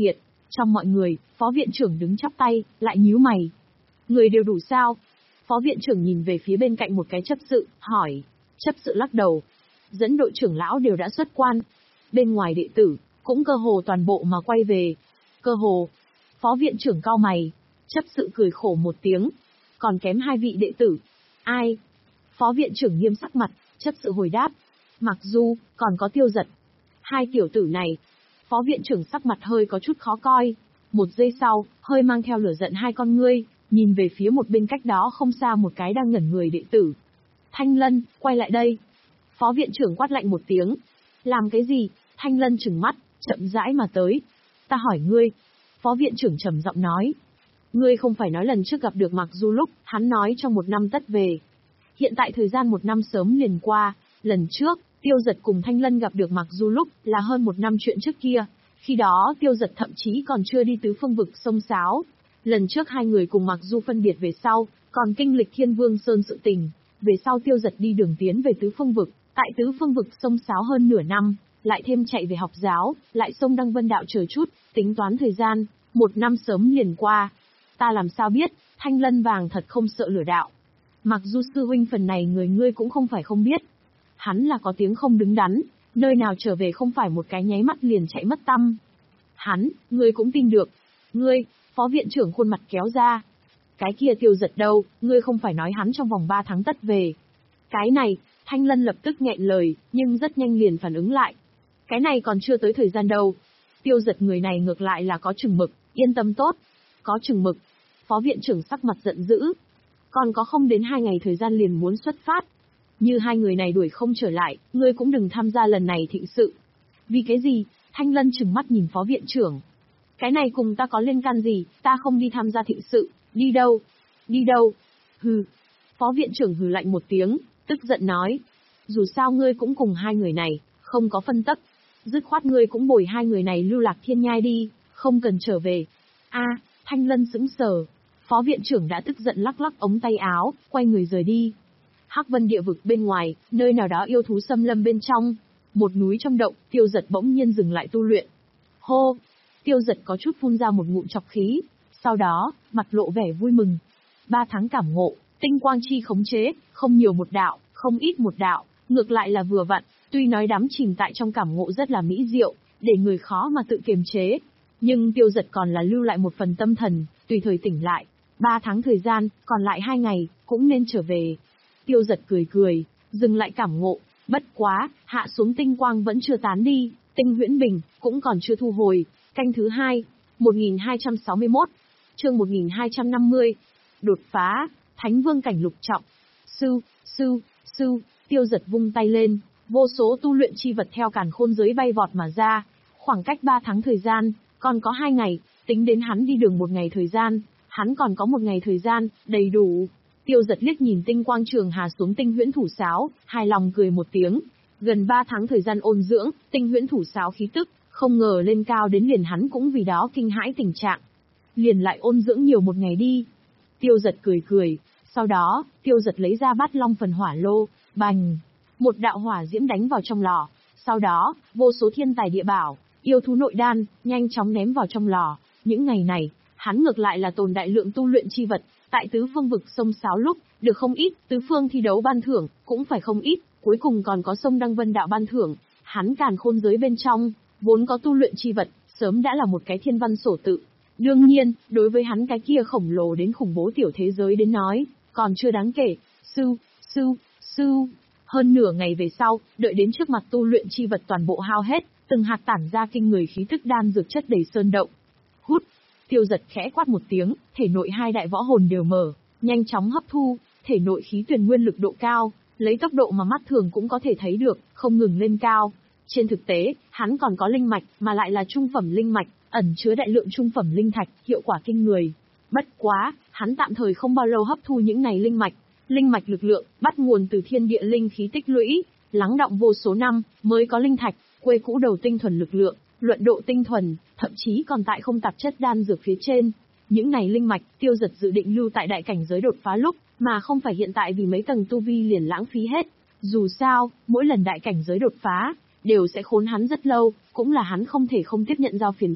Trong mọi người, phó viện trưởng đứng chắp tay, lại nhíu mày. Người đều đủ sao? Phó viện trưởng nhìn về phía bên cạnh một cái chấp sự, hỏi. Chấp sự lắc đầu. Dẫn đội trưởng lão đều đã xuất quan. Bên ngoài đệ tử, cũng cơ hồ toàn bộ mà quay về. Cơ hồ. Phó viện trưởng cau mày. Chấp sự cười khổ một tiếng. Còn kém hai vị đệ tử. Ai? Phó viện trưởng nghiêm sắc mặt, chấp sự hồi đáp. Mặc dù, còn có Tiêu Giật. Hai tiểu tử này. Phó viện trưởng sắc mặt hơi có chút khó coi. Một giây sau, hơi mang theo lửa giận hai con ngươi, nhìn về phía một bên cách đó không xa một cái đang ngẩn người đệ tử. Thanh Lân, quay lại đây. Phó viện trưởng quát lạnh một tiếng. Làm cái gì? Thanh Lân trừng mắt, chậm rãi mà tới. Ta hỏi ngươi. Phó viện trưởng trầm giọng nói. Ngươi không phải nói lần trước gặp được Mặc Du lúc, hắn nói trong một năm tất về. Hiện tại thời gian một năm sớm liền qua, lần trước, Tiêu Giật cùng Thanh Lân gặp được Mặc Du lúc là hơn một năm chuyện trước kia. Khi đó Tiêu Giật thậm chí còn chưa đi tứ phương vực sông Sáo. Lần trước hai người cùng Mặc Du phân biệt về sau, còn kinh lịch Thiên Vương Sơn sự tình. Về sau Tiêu Giật đi đường tiến về tứ phương vực, tại tứ phương vực sông Sáo hơn nửa năm, lại thêm chạy về học giáo, lại sông Đăng Vân Đạo chờ chút, tính toán thời gian, một năm sớm liền qua. Ta làm sao biết, Thanh Lân vàng thật không sợ lửa đạo. Mặc Du sư huynh phần này người ngươi cũng không phải không biết. Hắn là có tiếng không đứng đắn, nơi nào trở về không phải một cái nháy mắt liền chạy mất tăm. Hắn, ngươi cũng tin được. Ngươi, phó viện trưởng khuôn mặt kéo ra. Cái kia Tiêu Giật đâu, ngươi không phải nói hắn trong vòng ba tháng tất về. Cái này, Thanh Lân lập tức nghẹn lời, nhưng rất nhanh liền phản ứng lại. Cái này còn chưa tới thời gian đâu. Tiêu Giật người này ngược lại là có chừng mực, yên tâm tốt. Có chừng mực. Phó viện trưởng sắc mặt giận dữ. Còn có không đến hai ngày thời gian liền muốn xuất phát. Như hai người này đuổi không trở lại, ngươi cũng đừng tham gia lần này thịnh sự. Vì cái gì? Thanh Lân trừng mắt nhìn phó viện trưởng. Cái này cùng ta có liên can gì, ta không đi tham gia thịnh sự, đi đâu? Đi đâu? Hừ. Phó viện trưởng hừ lạnh một tiếng, tức giận nói. Dù sao ngươi cũng cùng hai người này, không có phân tấp. Dứt khoát ngươi cũng bồi hai người này lưu lạc thiên nhai đi, không cần trở về. A, Thanh Lân sững sờ. Phó viện trưởng đã tức giận lắc lắc ống tay áo, quay người rời đi. Hắc Vân địa vực bên ngoài, nơi nào đó yêu thú xâm lâm bên trong. Một núi trong động, Tiêu Giật bỗng nhiên dừng lại tu luyện. Hô! Tiêu Giật có chút phun ra một ngụm chọc khí, sau đó, mặt lộ vẻ vui mừng. Ba tháng cảm ngộ, tinh quang chi khống chế, không nhiều một đạo, không ít một đạo, ngược lại là vừa vặn, tuy nói đắm chìm tại trong cảm ngộ rất là mỹ diệu, để người khó mà tự kiềm chế. Nhưng Tiêu Giật còn là lưu lại một phần tâm thần, tùy thời tỉnh lại. Ba tháng thời gian, còn lại hai ngày, cũng nên trở về. Tiêu Giật cười cười, dừng lại cảm ngộ, bất quá, hạ xuống tinh quang vẫn chưa tán đi, tinh huyễn bình, cũng còn chưa thu hồi. Canh thứ hai, một nghìn hai trăm sáu mươi mốt, chương một nghìn hai trăm năm mươi, đột phá, Thánh Vương cảnh lục trọng. Sư, sư, sư, Tiêu Giật vung tay lên, vô số tu luyện chi vật theo càn khôn giới bay vọt mà ra. Khoảng cách ba tháng thời gian, còn có hai ngày, tính đến hắn đi đường một ngày thời gian, hắn còn có một ngày thời gian, đầy đủ. Tiêu Giật liếc nhìn tinh quang trường hà xuống tinh huyễn thủ sáo, hài lòng cười một tiếng. Gần ba tháng thời gian ôn dưỡng, tinh huyễn thủ sáo khí tức, không ngờ lên cao đến liền hắn cũng vì đó kinh hãi tình trạng. Liền lại ôn dưỡng nhiều một ngày đi. Tiêu Giật cười cười, sau đó, Tiêu Giật lấy ra bát long phần hỏa lô, bành. Một đạo hỏa diễm đánh vào trong lò, sau đó, vô số thiên tài địa bảo, yêu thú nội đan, nhanh chóng ném vào trong lò. Những ngày này, hắn ngược lại là tồn đại lượng tu luyện chi vật, tại tứ phương vực sông Sáo lúc, được không ít, tứ phương thi đấu ban thưởng, cũng phải không ít, cuối cùng còn có sông Đăng Vân Đạo ban thưởng, hắn càn khôn giới bên trong, vốn có tu luyện chi vật, sớm đã là một cái thiên văn sổ tự. Đương nhiên, đối với hắn cái kia khổng lồ đến khủng bố tiểu thế giới đến nói, còn chưa đáng kể. Sư, sư, sư. Hơn nửa ngày về sau, đợi đến trước mặt tu luyện chi vật toàn bộ hao hết, từng hạt tản ra kinh người khí tức đan dược chất đầy sơn động. Hút. Tiêu Giật khẽ quát một tiếng, thể nội hai đại võ hồn đều mở, nhanh chóng hấp thu, thể nội khí tuyền nguyên lực độ cao, lấy tốc độ mà mắt thường cũng có thể thấy được, không ngừng lên cao. Trên thực tế, hắn còn có linh mạch, mà lại là trung phẩm linh mạch, ẩn chứa đại lượng trung phẩm linh thạch, hiệu quả kinh người. Bất quá, hắn tạm thời không bao lâu hấp thu những này linh mạch. Linh mạch lực lượng, bắt nguồn từ thiên địa linh khí tích lũy, lắng đọng vô số năm, mới có linh thạch, quê cũ đầu tinh thuần lực lượng, luận độ tinh thuần, thậm chí còn tại không tạp chất đan dược phía trên. Những này linh mạch, Tiêu Giật dự định lưu tại đại cảnh giới đột phá lúc, mà không phải hiện tại vì mấy tầng tu vi liền lãng phí hết. Dù sao, mỗi lần đại cảnh giới đột phá, đều sẽ khốn hắn rất lâu, cũng là hắn không thể không tiếp nhận giao phiền phức.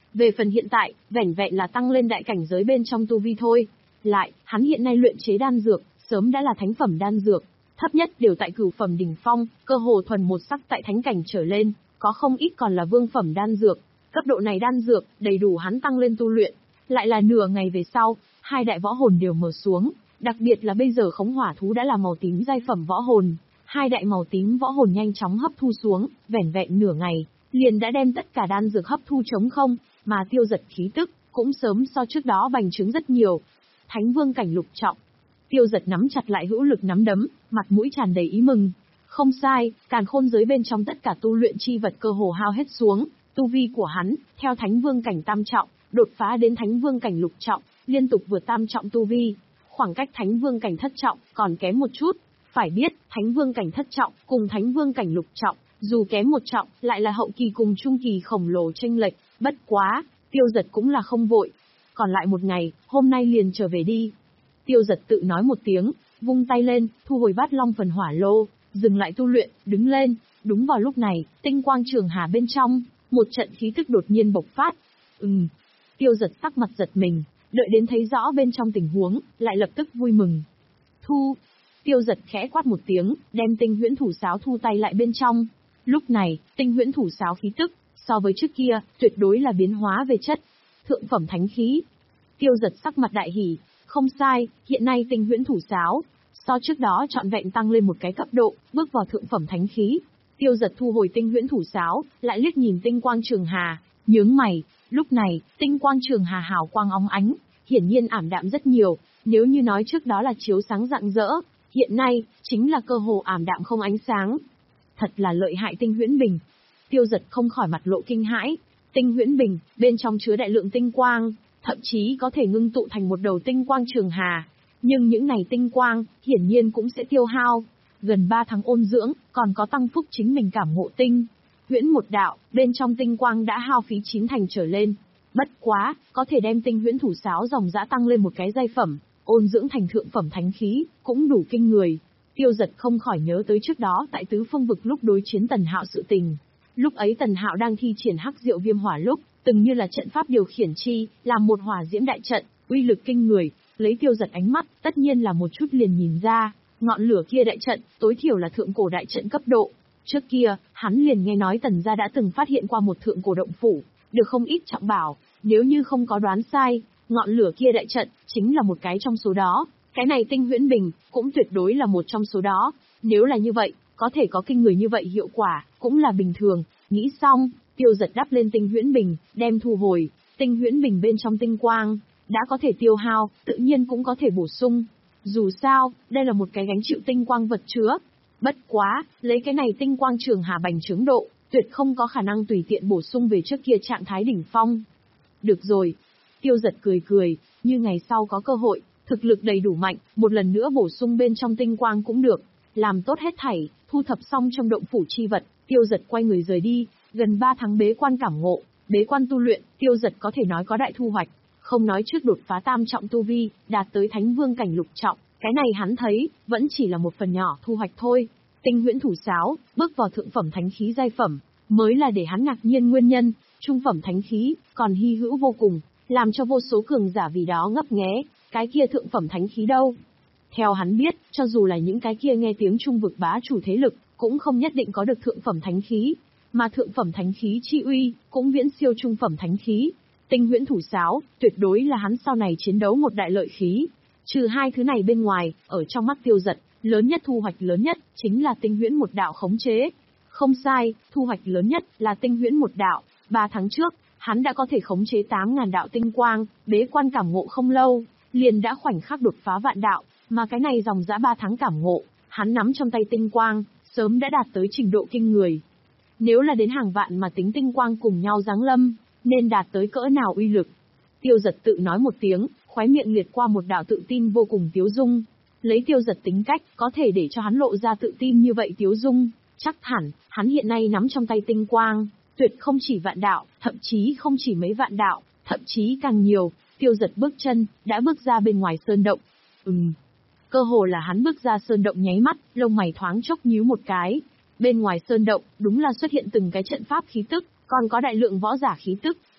Về phần hiện tại, vẻn vẹn là tăng lên đại cảnh giới bên trong tu vi thôi. Lại, hắn hiện nay luyện chế đan dược, sớm đã là thánh phẩm đan dược, thấp nhất đều tại cửu phẩm đỉnh phong, cơ hồ thuần một sắc tại thánh cảnh trở lên, có không ít còn là vương phẩm đan dược. Cấp độ này đan dược, đầy đủ hắn tăng lên tu luyện. Lại là nửa ngày về sau, hai đại võ hồn đều mở xuống, đặc biệt là bây giờ khống hỏa thú đã là màu tím giai phẩm võ hồn. Hai đại màu tím võ hồn nhanh chóng hấp thu xuống, vẻn vẹn nửa ngày, liền đã đem tất cả đan dược hấp thu trống không, mà Tiêu Dật khí tức, cũng sớm so trước đó bành trướng rất nhiều. Thánh vương cảnh lục trọng. Tiêu Dật nắm chặt lại hữu lực nắm đấm, mặt mũi tràn đầy ý mừng. Không sai, càn khôn giới bên trong tất cả tu luyện chi vật cơ hồ hao hết xuống, tu vi của hắn, theo thánh vương cảnh tam trọng, đột phá đến thánh vương cảnh lục trọng, liên tục vượt tam trọng tu vi. Khoảng cách thánh vương cảnh thất trọng, còn kém một chút. Phải biết, thánh vương cảnh thất trọng, cùng thánh vương cảnh lục trọng, dù kém một trọng, lại là hậu kỳ cùng trung kỳ khổng lồ chênh lệch, bất quá, Tiêu Dật cũng là không vội. Còn lại một ngày, hôm nay liền trở về đi. Tiêu Dật tự nói một tiếng, vung tay lên, thu hồi bát long phần hỏa lô, dừng lại tu luyện, đứng lên. Đúng vào lúc này, tinh quang trường hà bên trong, một trận khí tức đột nhiên bộc phát. Ừm. Tiêu Dật sắc mặt giật mình, đợi đến thấy rõ bên trong tình huống, lại lập tức vui mừng. Thu. Tiêu Dật khẽ quát một tiếng, đem tinh huyễn thủ sáo thu tay lại bên trong. Lúc này, tinh huyễn thủ sáo khí tức, so với trước kia, tuyệt đối là biến hóa về chất. Thượng phẩm thánh khí. Tiêu Dật sắc mặt đại hỉ, không sai, hiện nay tinh huyễn thủ sáo, so trước đó trọn vẹn tăng lên một cái cấp độ, bước vào thượng phẩm thánh khí. Tiêu Dật thu hồi tinh huyễn thủ sáo, lại liếc nhìn tinh quang trường hà, nhướng mày, lúc này, tinh quang trường hà hào quang óng ánh, hiển nhiên ảm đạm rất nhiều, nếu như nói trước đó là chiếu sáng rạng rỡ, hiện nay, chính là cơ hồ ảm đạm không ánh sáng. Thật là lợi hại tinh huyễn bình. Tiêu Dật không khỏi mặt lộ kinh hãi, tinh huyễn bình, bên trong chứa đại lượng tinh quang, thậm chí có thể ngưng tụ thành một đầu tinh quang trường hà. Nhưng những này tinh quang, hiển nhiên cũng sẽ tiêu hao. Gần ba tháng ôn dưỡng, còn có tăng phúc chính mình cảm ngộ tinh. Huyễn một đạo, bên trong tinh quang đã hao phí chín thành trở lên. Bất quá, có thể đem tinh huyễn thủ sáo dòng dã tăng lên một cái giai phẩm, ôn dưỡng thành thượng phẩm thánh khí, cũng đủ kinh người. Tiêu Dật không khỏi nhớ tới trước đó tại tứ phương vực lúc đối chiến Tần Hạo sự tình. Lúc ấy Tần Hạo đang thi triển hắc diệu viêm hỏa lúc, từng như là trận pháp điều khiển chi, làm một hỏa diễm đại trận, uy lực kinh người. Lấy Tiêu Dật ánh mắt, tất nhiên là một chút liền nhìn ra, ngọn lửa kia đại trận, tối thiểu là thượng cổ đại trận cấp độ. Trước kia, hắn liền nghe nói Tần gia đã từng phát hiện qua một thượng cổ động phủ, được không ít trọng bảo, nếu như không có đoán sai, ngọn lửa kia đại trận, chính là một cái trong số đó. Cái này tinh huyễn bình, cũng tuyệt đối là một trong số đó. Nếu là như vậy, có thể có kinh người như vậy hiệu quả, cũng là bình thường. Nghĩ xong, Tiêu Dật đắp lên tinh huyễn bình, đem thu hồi. Tinh huyễn bình bên trong tinh quang, đã có thể tiêu hao, tự nhiên cũng có thể bổ sung. Dù sao, đây là một cái gánh chịu tinh quang vật chứa. Bất quá, lấy cái này tinh quang trường hà bành trướng độ, tuyệt không có khả năng tùy tiện bổ sung về trước kia trạng thái đỉnh phong. Được rồi. Tiêu Dật cười cười, như ngày sau có cơ hội, thực lực đầy đủ mạnh, một lần nữa bổ sung bên trong tinh quang cũng được. Làm tốt hết thảy, thu thập xong trong động phủ chi vật, Tiêu Dật quay người rời đi. Gần ba tháng bế quan cảm ngộ, bế quan tu luyện, Tiêu Dật có thể nói có đại thu hoạch. Không nói trước đột phá tam trọng tu vi, đạt tới thánh vương cảnh lục trọng, cái này hắn thấy, vẫn chỉ là một phần nhỏ thu hoạch thôi. Tinh huyễn thủ sáo, bước vào thượng phẩm thánh khí giai phẩm, mới là để hắn ngạc nhiên nguyên nhân. Trung phẩm thánh khí, còn hy hữu vô cùng, làm cho vô số cường giả vì đó ngấp nghé, cái kia thượng phẩm thánh khí đâu. Theo hắn biết, cho dù là những cái kia nghe tiếng trung vực bá chủ thế lực, cũng không nhất định có được thượng phẩm thánh khí, mà thượng phẩm thánh khí chi uy, cũng viễn siêu trung phẩm thánh khí. Tinh huyễn thủ sáo, tuyệt đối là hắn sau này chiến đấu một đại lợi khí. Trừ hai thứ này bên ngoài, ở trong mắt Tiêu Dật, lớn nhất thu hoạch lớn nhất, chính là tinh huyễn một đạo khống chế. Không sai, thu hoạch lớn nhất là tinh huyễn một đạo. Ba tháng trước, hắn đã có thể khống chế tám ngàn đạo tinh quang, bế quan cảm ngộ không lâu, liền đã khoảnh khắc đột phá vạn đạo, mà cái này dòng dã ba tháng cảm ngộ, hắn nắm trong tay tinh quang, sớm đã đạt tới trình độ kinh người. Nếu là đến hàng vạn mà tính tinh quang cùng nhau giáng lâm, nên đạt tới cỡ nào uy lực. Tiêu Dật tự nói một tiếng, khóe miệng liệt qua một đạo tự tin vô cùng tiếu dung. Lấy Tiêu Dật tính cách, có thể để cho hắn lộ ra tự tin như vậy tiếu dung, chắc hẳn, hắn hiện nay nắm trong tay tinh quang, tuyệt không chỉ vạn đạo, thậm chí không chỉ mấy vạn đạo, thậm chí càng nhiều. Tiêu Dật bước chân, đã bước ra bên ngoài sơn động. Ừm. Cơ hồ là hắn bước ra sơn động nháy mắt, lông mày thoáng chốc nhíu một cái. Bên ngoài sơn động, đúng là xuất hiện từng cái trận pháp khí tức, còn có đại lượng võ giả khí tức.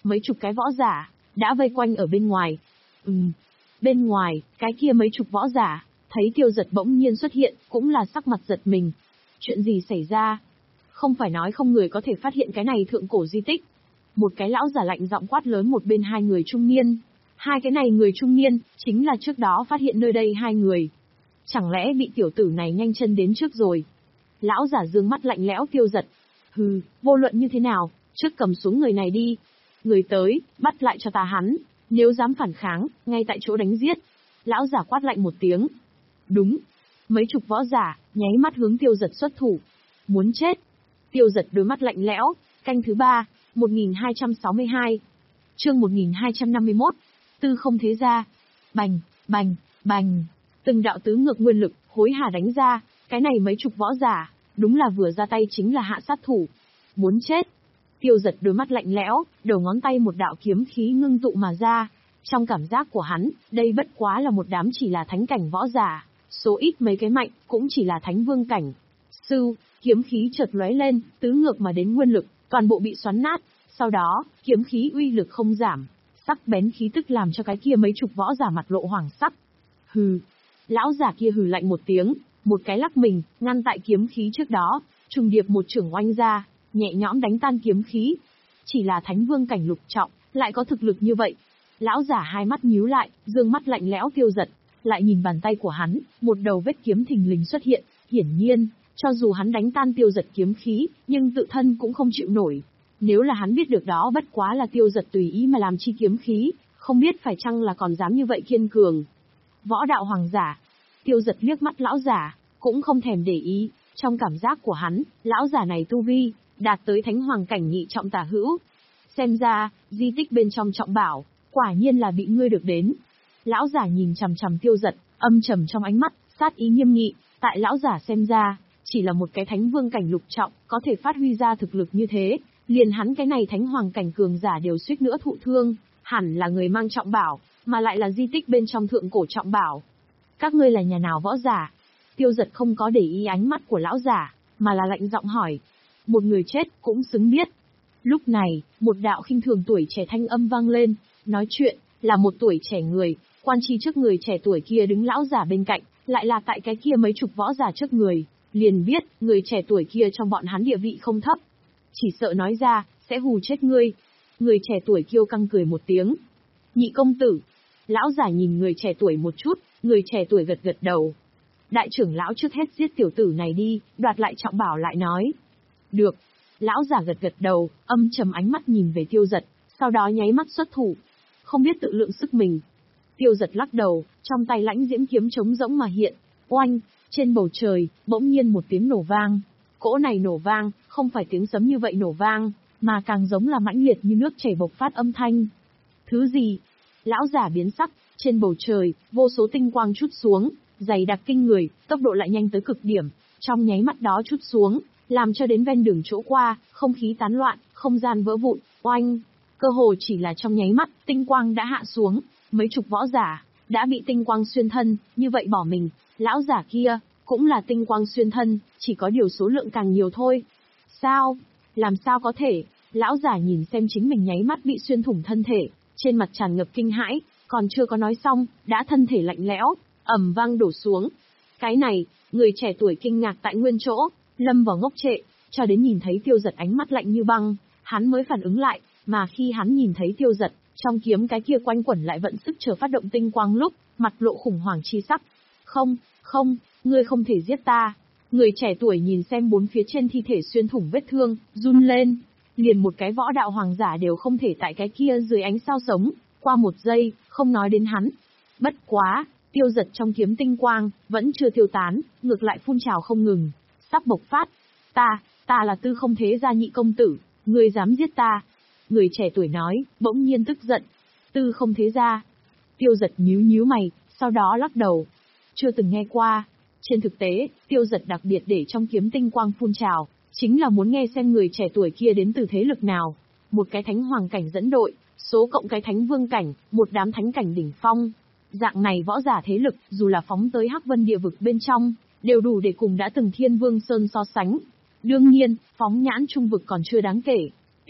mấy chục cái võ giả, đã vây quanh ở bên ngoài. Ừm, bên ngoài, cái kia mấy chục võ giả, thấy Tiêu Giật bỗng nhiên xuất hiện, cũng là sắc mặt giật mình. Chuyện gì xảy ra? Không phải nói không người có thể phát hiện cái này thượng cổ di tích. Một cái lão giả lạnh giọng quát lớn một bên hai người trung niên. Hai cái này người trung niên, chính là trước đó phát hiện nơi đây hai người. Chẳng lẽ bị tiểu tử này nhanh chân đến trước rồi? Lão giả dương mắt lạnh lẽo Tiêu Giật. Hừ, vô luận như thế nào, trước cầm xuống người này đi. Người tới, bắt lại cho ta hắn. Nếu dám phản kháng, ngay tại chỗ đánh giết. Lão giả quát lạnh một tiếng. Đúng. Mấy chục võ giả, nháy mắt hướng Tiêu Giật xuất thủ. Muốn chết. Tiêu Giật đôi mắt lạnh lẽo. Canh thứ ba, một nghìn hai trăm sáu mươi hai. Chương một nghìn hai trăm năm mươi mốt. Tư không thế gia. Bành, bành, bành. Từng đạo tứ ngược nguyên lực, hối hả đánh ra. Cái này mấy chục võ giả, đúng là vừa ra tay chính là hạ sát thủ. Muốn chết. Tiêu Giật đôi mắt lạnh lẽo, đầu ngón tay một đạo kiếm khí ngưng tụ mà ra. Trong cảm giác của hắn, đây bất quá là một đám chỉ là thánh cảnh võ giả. Số ít mấy cái mạnh, cũng chỉ là thánh vương cảnh. Sư, kiếm khí chợt lóe lên, tứ ngược mà đến nguyên lực, toàn bộ bị xoắn nát. Sau đó, kiếm khí uy lực không giảm. Sắc bén khí tức làm cho cái kia mấy chục võ giả mặt lộ hoàng sắc. Hừ. Lão giả kia hừ lạnh một tiếng, một cái lắc mình, ngăn tại kiếm khí trước đó, trùng điệp một chưởng oanh ra, nhẹ nhõm đánh tan kiếm khí. Chỉ là thánh vương cảnh lục trọng, lại có thực lực như vậy. Lão giả hai mắt nhíu lại, dương mắt lạnh lẽo Tiêu Giật, lại nhìn bàn tay của hắn, một đầu vết kiếm thình lình xuất hiện, hiển nhiên, cho dù hắn đánh tan Tiêu Giật kiếm khí, nhưng tự thân cũng không chịu nổi. Nếu là hắn biết được đó bất quá là Tiêu Giật tùy ý mà làm chi kiếm khí, không biết phải chăng là còn dám như vậy kiên cường. Võ đạo hoàng giả. Tiêu Giật liếc mắt lão giả, cũng không thèm để ý, trong cảm giác của hắn, lão giả này tu vi, đạt tới thánh hoàng cảnh nhị trọng tả hữu. Xem ra, di tích bên trong trọng bảo, quả nhiên là bị ngươi được đến. Lão giả nhìn chằm chằm Tiêu Giật, âm trầm trong ánh mắt, sát ý nghiêm nghị, tại lão giả xem ra, chỉ là một cái thánh vương cảnh lục trọng, có thể phát huy ra thực lực như thế, liền hắn cái này thánh hoàng cảnh cường giả đều suýt nữa thụ thương, hẳn là người mang trọng bảo, mà lại là di tích bên trong thượng cổ trọng bảo. Các ngươi là nhà nào võ giả? Tiêu Giật không có để ý ánh mắt của lão giả, mà là lạnh giọng hỏi. Một người chết cũng xứng biết. Lúc này, một đạo khinh thường tuổi trẻ thanh âm vang lên, nói chuyện, là một tuổi trẻ người, quan chi trước người trẻ tuổi kia đứng lão giả bên cạnh, lại là tại cái kia mấy chục võ giả trước người, liền biết, người trẻ tuổi kia trong bọn hắn địa vị không thấp. Chỉ sợ nói ra, sẽ hù chết ngươi. Người trẻ tuổi kiêu căng cười một tiếng. Nhị công tử. Lão giả nhìn người trẻ tuổi một chút, người trẻ tuổi gật gật đầu. Đại trưởng lão trước hết giết tiểu tử này đi, đoạt lại trọng bảo lại nói. Được. Lão giả gật gật đầu, âm trầm ánh mắt nhìn về Tiêu Giật, sau đó nháy mắt xuất thủ. Không biết tự lượng sức mình. Tiêu Giật lắc đầu, trong tay lãnh diễm kiếm trống rỗng mà hiện. Oanh, trên bầu trời, bỗng nhiên một tiếng nổ vang. Cỗ này nổ vang, không phải tiếng sấm như vậy nổ vang, mà càng giống là mãnh liệt như nước chảy bộc phát âm thanh. Thứ gì? Lão giả biến sắc, trên bầu trời, vô số tinh quang trút xuống, dày đặc kinh người, tốc độ lại nhanh tới cực điểm, trong nháy mắt đó trút xuống, làm cho đến ven đường chỗ qua, không khí tán loạn, không gian vỡ vụn, oanh. Cơ hồ chỉ là trong nháy mắt, tinh quang đã hạ xuống, mấy chục võ giả, đã bị tinh quang xuyên thân, như vậy bỏ mình, lão giả kia, cũng là tinh quang xuyên thân, chỉ có điều số lượng càng nhiều thôi. Sao? Làm sao có thể? Lão giả nhìn xem chính mình nháy mắt bị xuyên thủng thân thể, trên mặt tràn ngập kinh hãi, còn chưa có nói xong, đã thân thể lạnh lẽo, ầm vang đổ xuống. Cái này, người trẻ tuổi kinh ngạc tại nguyên chỗ, lâm vào ngốc trệ, cho đến nhìn thấy Tiêu Giật ánh mắt lạnh như băng, hắn mới phản ứng lại, mà khi hắn nhìn thấy Tiêu Giật, trong kiếm cái kia quanh quẩn lại vận sức chờ phát động tinh quang lúc, mặt lộ khủng hoảng chi sắc. Không, không, ngươi không thể giết ta. Người trẻ tuổi nhìn xem bốn phía trên thi thể xuyên thủng vết thương, run lên. Liền một cái võ đạo hoàng giả đều không thể tại cái kia dưới ánh sao sống, qua một giây, không nói đến hắn. Bất quá, Tiêu Giật trong kiếm tinh quang, vẫn chưa tiêu tán, ngược lại phun trào không ngừng, sắp bộc phát. Ta, ta là Tư Không Thế Gia nhị công tử, ngươi dám giết ta. Người trẻ tuổi nói, bỗng nhiên tức giận. Tư Không Thế Gia. Tiêu Giật nhíu nhíu mày, sau đó lắc đầu. Chưa từng nghe qua. Trên thực tế, Tiêu Giật đặc biệt để trong kiếm tinh quang phun trào, chính là muốn nghe xem người trẻ tuổi kia đến từ thế lực nào. Một cái thánh hoàng cảnh dẫn đội, số cộng cái thánh vương cảnh, một đám thánh cảnh đỉnh phong. Dạng này võ giả thế lực, dù là phóng tới Hắc Vân địa vực bên trong, đều đủ để cùng đã từng Thiên Vương Sơn so sánh. Đương nhiên, phóng nhãn trung vực còn chưa đáng kể.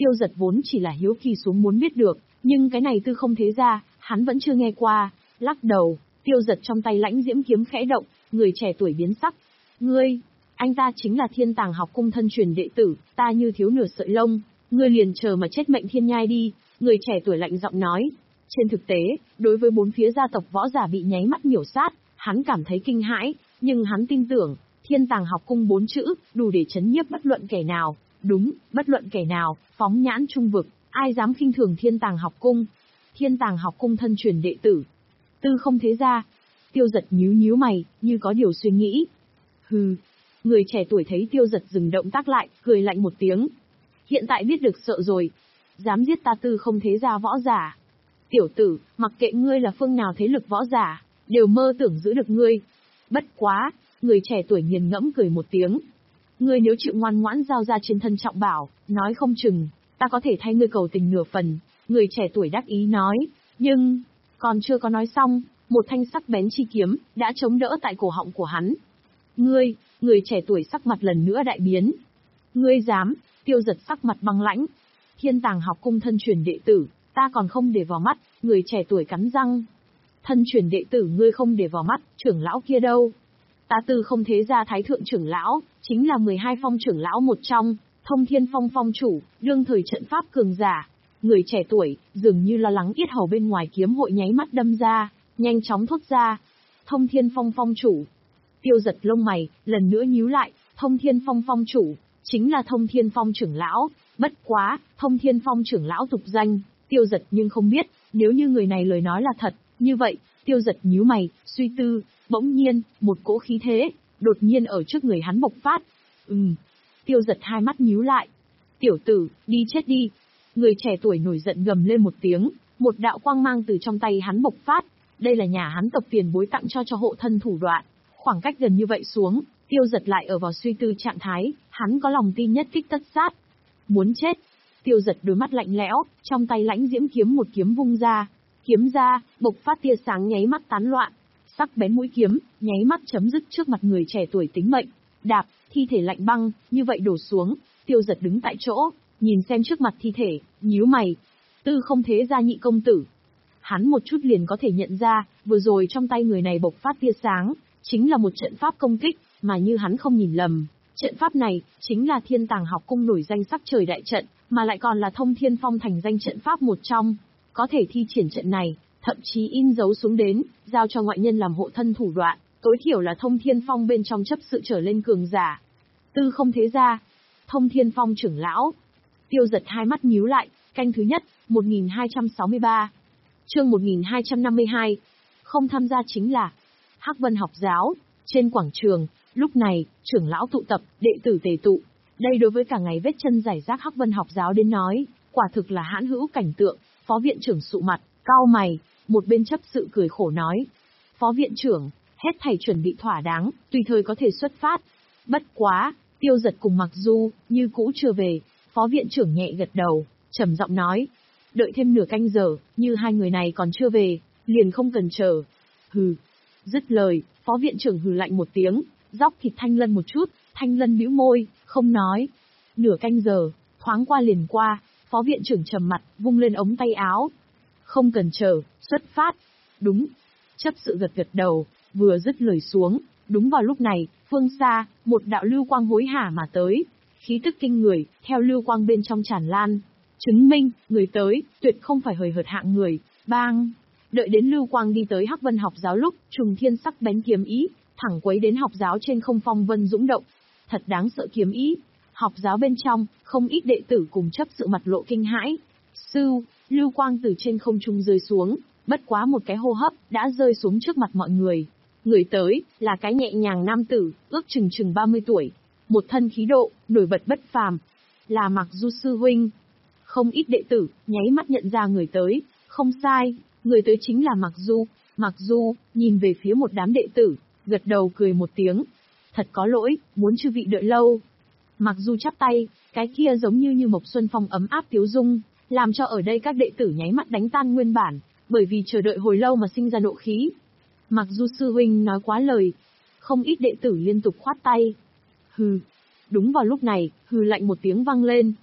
Tiêu Giật vốn chỉ là hiếu kỳ xuống muốn biết được, nhưng cái này Tư Không Thế Gia, hắn vẫn chưa nghe qua, lắc đầu, Tiêu Giật trong tay lãnh diễm kiếm khẽ động, người trẻ tuổi biến sắc. Ngươi, anh ta chính là Thiên Tàng học cung thân truyền đệ tử, ta như thiếu nửa sợi lông, ngươi liền chờ mà chết mệnh thiên nhai đi, người trẻ tuổi lạnh giọng nói. Trên thực tế, đối với bốn phía gia tộc võ giả bị nháy mắt miểu sát, hắn cảm thấy kinh hãi, nhưng hắn tin tưởng, Thiên Tàng học cung bốn chữ, đủ để chấn nhiếp bất luận kẻ nào. Đúng, bất luận kẻ nào, phóng nhãn trung vực, ai dám khinh thường Thiên Tàng học cung. Thiên Tàng học cung thân truyền đệ tử. Tư Không Thế Gia. Tiêu Giật nhíu nhíu mày, như có điều suy nghĩ. Hừ. Người trẻ tuổi thấy Tiêu Giật dừng động tác lại, cười lạnh một tiếng. Hiện tại biết được sợ rồi. Dám giết ta Tư Không Thế Gia võ giả. Tiểu tử, mặc kệ ngươi là phương nào thế lực võ giả, đều mơ tưởng giữ được ngươi. Bất quá, người trẻ tuổi nghiền ngẫm cười một tiếng. Ngươi nếu chịu ngoan ngoãn giao ra trên thân trọng bảo, nói không chừng, ta có thể thay ngươi cầu tình nửa phần. Người trẻ tuổi đắc ý nói, nhưng, còn chưa có nói xong, một thanh sắc bén chi kiếm, đã chống đỡ tại cổ họng của hắn. Ngươi, người trẻ tuổi sắc mặt lần nữa đại biến. Ngươi dám, Tiêu Giật sắc mặt băng lãnh. Thiên Tàng học cung thân truyền đệ tử, ta còn không để vào mắt, người trẻ tuổi cắn răng. Thân truyền đệ tử ngươi không để vào mắt, trưởng lão kia đâu? Ta Tư Không Thế Gia thái thượng trưởng lão, chính là mười hai phong trưởng lão một trong, Thông Thiên Phong phong chủ, đương thời trận pháp cường giả. Người trẻ tuổi, dường như lo lắng yết hầu bên ngoài kiếm hội nháy mắt đâm ra, nhanh chóng thốt ra. Thông Thiên Phong phong chủ. Tiêu Giật lông mày, lần nữa nhíu lại, Thông Thiên Phong phong chủ, chính là Thông Thiên Phong trưởng lão, bất quá, Thông Thiên Phong trưởng lão tục danh, Tiêu Giật nhưng không biết, nếu như người này lời nói là thật, như vậy, Tiêu Giật nhíu mày, suy tư, bỗng nhiên, một cỗ khí thế, đột nhiên ở trước người hắn bộc phát. Ừm. Tiêu Giật hai mắt nhíu lại. Tiểu tử, đi chết đi. Người trẻ tuổi nổi giận gầm lên một tiếng, một đạo quang mang từ trong tay hắn bộc phát. Đây là nhà hắn tộc tiền bối tặng cho cho hộ thân thủ đoạn. Khoảng cách gần như vậy xuống, Tiêu Giật lại ở vào suy tư trạng thái, hắn có lòng tin nhất kích tất sát. Muốn chết. Tiêu Giật đôi mắt lạnh lẽo, trong tay lãnh diễm kiếm một kiếm vung ra. Kiếm ra, bộc phát tia sáng nháy mắt tán loạn. Sắc bén mũi kiếm, nháy mắt chấm dứt trước mặt người trẻ tuổi tính mệnh. Đạp, thi thể lạnh băng, như vậy đổ xuống, Tiêu Giật đứng tại chỗ, nhìn xem trước mặt thi thể, nhíu mày. Tư Không Thế Gia nhị công tử. Hắn một chút liền có thể nhận ra, vừa rồi trong tay người này bộc phát tia sáng, chính là một trận pháp công kích, mà như hắn không nhìn lầm. Trận pháp này, chính là Thiên Tàng học cung nổi danh sắc trời đại trận, mà lại còn là Thông Thiên Phong thành danh trận pháp một trong. Có thể thi triển trận này, thậm chí in dấu xuống đến, giao cho ngoại nhân làm hộ thân thủ đoạn, tối thiểu là Thông Thiên Phong bên trong chấp sự trở lên cường giả. Tư Không Thế Gia, Thông Thiên Phong trưởng lão. Tiêu Giật hai mắt nhíu lại, canh thứ nhất, một nghìn hai trăm sáu mươi ba. Chương một nghìn hai trăm năm mươi hai. Không tham gia chính là Hắc Vân học giáo. Trên quảng trường, lúc này, trưởng lão tụ tập, đệ tử tề tụ. Đây đối với cả ngày vết chân giải rác Hắc Vân học giáo đến nói, quả thực là hãn hữu cảnh tượng. Phó viện trưởng sụ mặt, cau mày, một bên chấp sự cười khổ nói. Phó viện trưởng, hết thảy chuẩn bị thỏa đáng, tùy thời có thể xuất phát. Bất quá, Tiêu Giật cùng Mặc Du, như cũ chưa về. Phó viện trưởng nhẹ gật đầu, trầm giọng nói. Đợi thêm nửa canh giờ, như hai người này còn chưa về, liền không cần chờ. Hừ. Dứt lời, phó viện trưởng hừ lạnh một tiếng, dóc thịt Thanh Lân một chút, Thanh Lân bĩu môi, không nói. Nửa canh giờ, thoáng qua liền qua, phó viện trưởng trầm mặt, vung lên ống tay áo. Không cần chờ, xuất phát. Đúng. Chấp sự gật gật đầu, vừa dứt lời xuống, đúng vào lúc này, phương xa, một đạo lưu quang hối hả mà tới. Khí tức kinh người, theo lưu quang bên trong tràn lan. Chứng minh, người tới, tuyệt không phải hời hợt hạng người. Bang! Đợi đến lưu quang đi tới Hắc Vân học giáo lúc, trùng thiên sắc bén kiếm ý, thẳng quấy đến học giáo trên không phong vân dũng động. Thật đáng sợ kiếm ý. Học giáo bên trong, không ít đệ tử cùng chấp sự mặt lộ kinh hãi. Sưu, lưu quang từ trên không trung rơi xuống, bất quá một cái hô hấp, đã rơi xuống trước mặt mọi người. Người tới, là cái nhẹ nhàng nam tử, ước chừng chừng ba mươi tuổi. Một thân khí độ, nổi bật bất phàm. Là Mặc Du sư huynh. Không ít đệ tử, nháy mắt nhận ra người tới. Không sai, người tới chính là Mặc Du. Mặc Du, nhìn về phía một đám đệ tử, gật đầu cười một tiếng. Thật có lỗi, muốn chư vị đợi lâu. Mặc Du chắp tay, cái kia giống như như Mộc Xuân Phong ấm áp tiếu dung, làm cho ở đây các đệ tử nháy mắt đánh tan nguyên bản, bởi vì chờ đợi hồi lâu mà sinh ra nộ khí. Mặc Du sư huynh nói quá lời. Không ít đệ tử liên tục khoát tay. Hừ. Đúng vào lúc này, hừ lạnh một tiếng vang lên.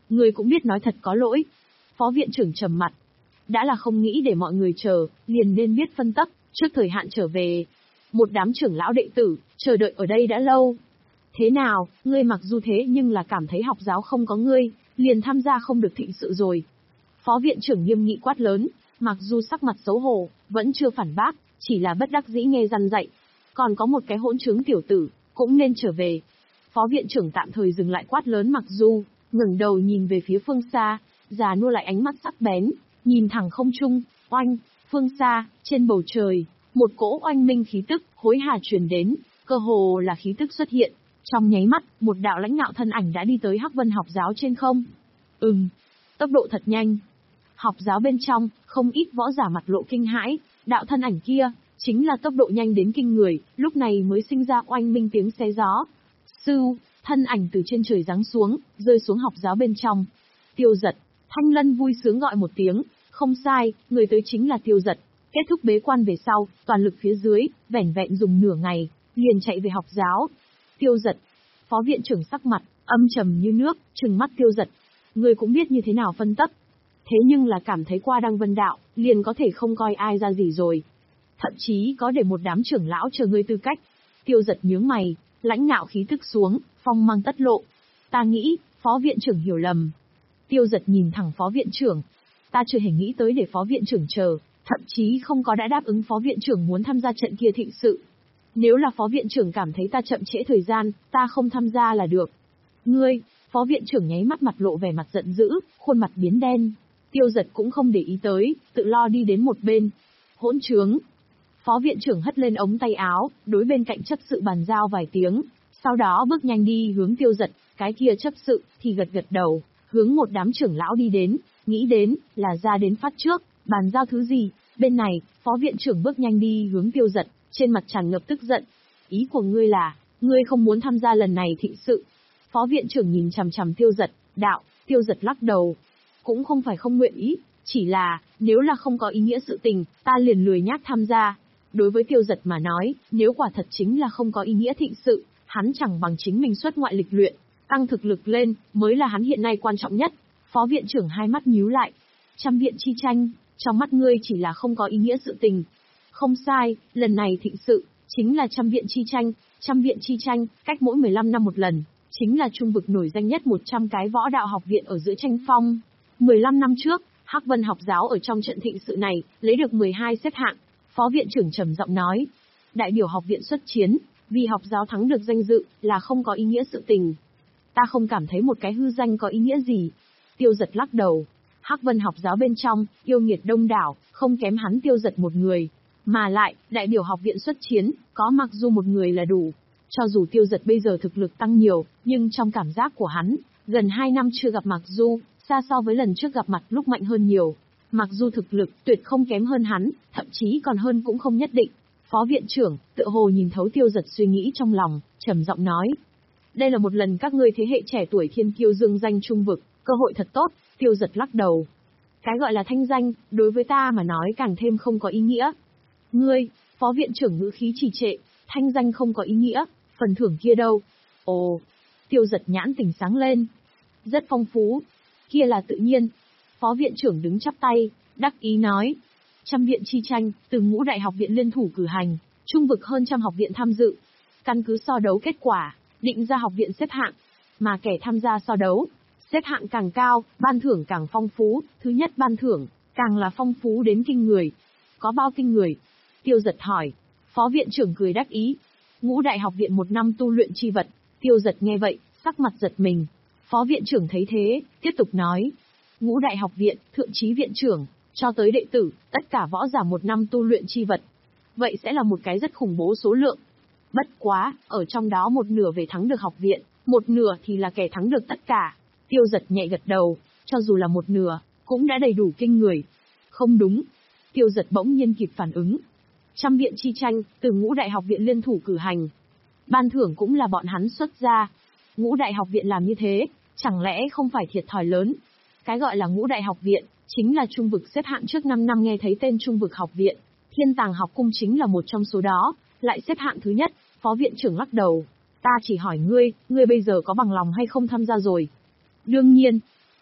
Ngươi cũng biết nói thật có lỗi. Phó viện trưởng trầm mặt. Đã là không nghĩ để mọi người chờ, liền nên biết phân tấp, trước thời hạn trở về. Một đám trưởng lão đệ tử, chờ đợi ở đây đã lâu. Thế nào, ngươi mặc dù thế nhưng là cảm thấy học giáo không có ngươi, liền tham gia không được thịnh sự rồi. Phó viện trưởng nghiêm nghị quát lớn, mặc dù sắc mặt xấu hổ, vẫn chưa phản bác, chỉ là bất đắc dĩ nghe răn dạy. Còn có một cái hỗn trướng tiểu tử, cũng nên trở về. Phó viện trưởng tạm thời dừng lại quát lớn mặc dù, ngẩng đầu nhìn về phía phương xa, già nua lại ánh mắt sắc bén, nhìn thẳng không trung, oanh, phương xa, trên bầu trời, một cỗ oanh minh khí tức, hối hà truyền đến, cơ hồ là khí tức xuất hiện. Trong nháy mắt, một đạo lãnh ngạo thân ảnh đã đi tới Hắc Vân học giáo trên không. Ừm, tốc độ thật nhanh. Học giáo bên trong, không ít võ giả mặt lộ kinh hãi, đạo thân ảnh kia, chính là tốc độ nhanh đến kinh người, lúc này mới sinh ra oanh minh tiếng xé gió. Sư, thân ảnh từ trên trời giáng xuống, rơi xuống học giáo bên trong. Tiêu Giật, Thanh Lân vui sướng gọi một tiếng, không sai, người tới chính là Tiêu Giật. Kết thúc bế quan về sau, toàn lực phía dưới, vẻn vẹn dùng nửa ngày, liền chạy về học giáo. Tiêu Giật, phó viện trưởng sắc mặt, âm trầm như nước, trừng mắt Tiêu Giật. Người cũng biết như thế nào phân tấp. Thế nhưng là cảm thấy qua Đăng Vân Đạo, liền có thể không coi ai ra gì rồi. Thậm chí có để một đám trưởng lão chờ ngươi tư cách. Tiêu Giật nhướng mày, lãnh ngạo khí tức xuống, phong mang tất lộ. Ta nghĩ, phó viện trưởng hiểu lầm. Tiêu Giật nhìn thẳng phó viện trưởng. Ta chưa hề nghĩ tới để phó viện trưởng chờ, thậm chí không có đã đáp ứng phó viện trưởng muốn tham gia trận kia thịnh sự. Nếu là phó viện trưởng cảm thấy ta chậm trễ thời gian, ta không tham gia là được. Ngươi, phó viện trưởng nháy mắt mặt lộ vẻ mặt giận dữ, khuôn mặt biến đen. Tiêu Giật cũng không để ý tới, tự lo đi đến một bên. Hỗn trướng. Phó viện trưởng hất lên ống tay áo, đối bên cạnh chấp sự bàn giao vài tiếng, sau đó bước nhanh đi hướng Tiêu Giật, cái kia chấp sự thì gật gật đầu, hướng một đám trưởng lão đi đến, nghĩ đến là ra đến phát trước, bàn giao thứ gì. Bên này, phó viện trưởng bước nhanh đi hướng Tiêu Giật, trên mặt tràn ngập tức giận. Ý của ngươi là, ngươi không muốn tham gia lần này thịnh sự. Phó viện trưởng nhìn chằm chằm Tiêu Giật, đạo. Tiêu Giật lắc đầu. Cũng không phải không nguyện ý, chỉ là, nếu là không có ý nghĩa sự tình, ta liền lười nhác tham gia. Đối với Tiêu Giật mà nói, nếu quả thật chính là không có ý nghĩa thịnh sự, hắn chẳng bằng chính mình xuất ngoại lịch luyện, tăng thực lực lên, mới là hắn hiện nay quan trọng nhất. Phó viện trưởng hai mắt nhíu lại. Trăm viện chi tranh, trong mắt ngươi chỉ là không có ý nghĩa sự tình. Không sai, lần này thịnh sự, chính là trăm viện chi tranh, trăm viện chi tranh, cách mỗi mười lăm năm một lần, chính là trung vực nổi danh nhất một trăm cái võ đạo học viện ở giữa tranh phong. mười lăm năm trước, Hắc Vân học giáo ở trong trận thịnh sự này, lấy được mười hai xếp hạng. Phó viện trưởng trầm giọng nói, đại biểu học viện xuất chiến, vì học giáo thắng được danh dự, là không có ý nghĩa sự tình. Ta không cảm thấy một cái hư danh có ý nghĩa gì. Tiêu Giật lắc đầu. Hắc Vân học giáo bên trong, yêu nghiệt đông đảo, không kém hắn Tiêu Giật một người. Mà lại, đại biểu học viện xuất chiến, có mặc dù một người là đủ. Cho dù Tiêu Giật bây giờ thực lực tăng nhiều, nhưng trong cảm giác của hắn, gần hai năm chưa gặp Mặc Du, xa so với lần trước gặp mặt lúc mạnh hơn nhiều. Mặc dù thực lực tuyệt không kém hơn hắn, thậm chí còn hơn cũng không nhất định. Phó viện trưởng, tựa hồ nhìn thấu Tiêu Giật suy nghĩ trong lòng, trầm giọng nói. Đây là một lần các ngươi thế hệ trẻ tuổi thiên kiêu dương danh trung vực, cơ hội thật tốt. Tiêu Giật lắc đầu. Cái gọi là thanh danh, đối với ta mà nói càng thêm không có ý nghĩa. Ngươi, phó viện trưởng ngữ khí trì trệ, thanh danh không có ý nghĩa, phần thưởng kia đâu? Ồ, Tiêu Giật nhãn tỉnh sáng lên. Rất phong phú. Kia là tự nhiên. Phó viện trưởng đứng chắp tay, đắc ý nói. Trăm viện chi tranh, từ ngũ đại học viện liên thủ cử hành, trung vực hơn trăm học viện tham dự. Căn cứ so đấu kết quả, định ra học viện xếp hạng. Mà kẻ tham gia so đấu, xếp hạng càng cao, ban thưởng càng phong phú, thứ nhất ban thưởng, càng là phong phú đến kinh người. Có bao kinh người? Tiêu Giật hỏi. Phó viện trưởng cười đắc ý. Ngũ đại học viện một năm tu luyện chi vật. Tiêu Giật nghe vậy, sắc mặt giật mình. Phó viện trưởng thấy thế, tiếp tục nói. Ngũ đại học viện, thượng trí viện trưởng, cho tới đệ tử, tất cả võ giả một năm tu luyện chi vật. Vậy sẽ là một cái rất khủng bố số lượng. Bất quá, ở trong đó một nửa về thắng được học viện, một nửa thì là kẻ thắng được tất cả. Tiêu Giật nhẹ gật đầu, cho dù là một nửa, cũng đã đầy đủ kinh người. Không đúng. Tiêu Giật bỗng nhiên kịp phản ứng. Trăm viện chi tranh, từ ngũ đại học viện liên thủ cử hành. Ban thưởng cũng là bọn hắn xuất ra. Ngũ đại học viện làm như thế, chẳng lẽ không phải thiệt thòi lớn? Cái gọi là ngũ đại học viện, chính là trung vực xếp hạng trước năm năm nghe thấy tên trung vực học viện. Thiên Tàng học cung chính là một trong số đó, lại xếp hạng thứ nhất. Phó viện trưởng lắc đầu. Ta chỉ hỏi ngươi, ngươi bây giờ có bằng lòng hay không tham gia rồi? Đương nhiên.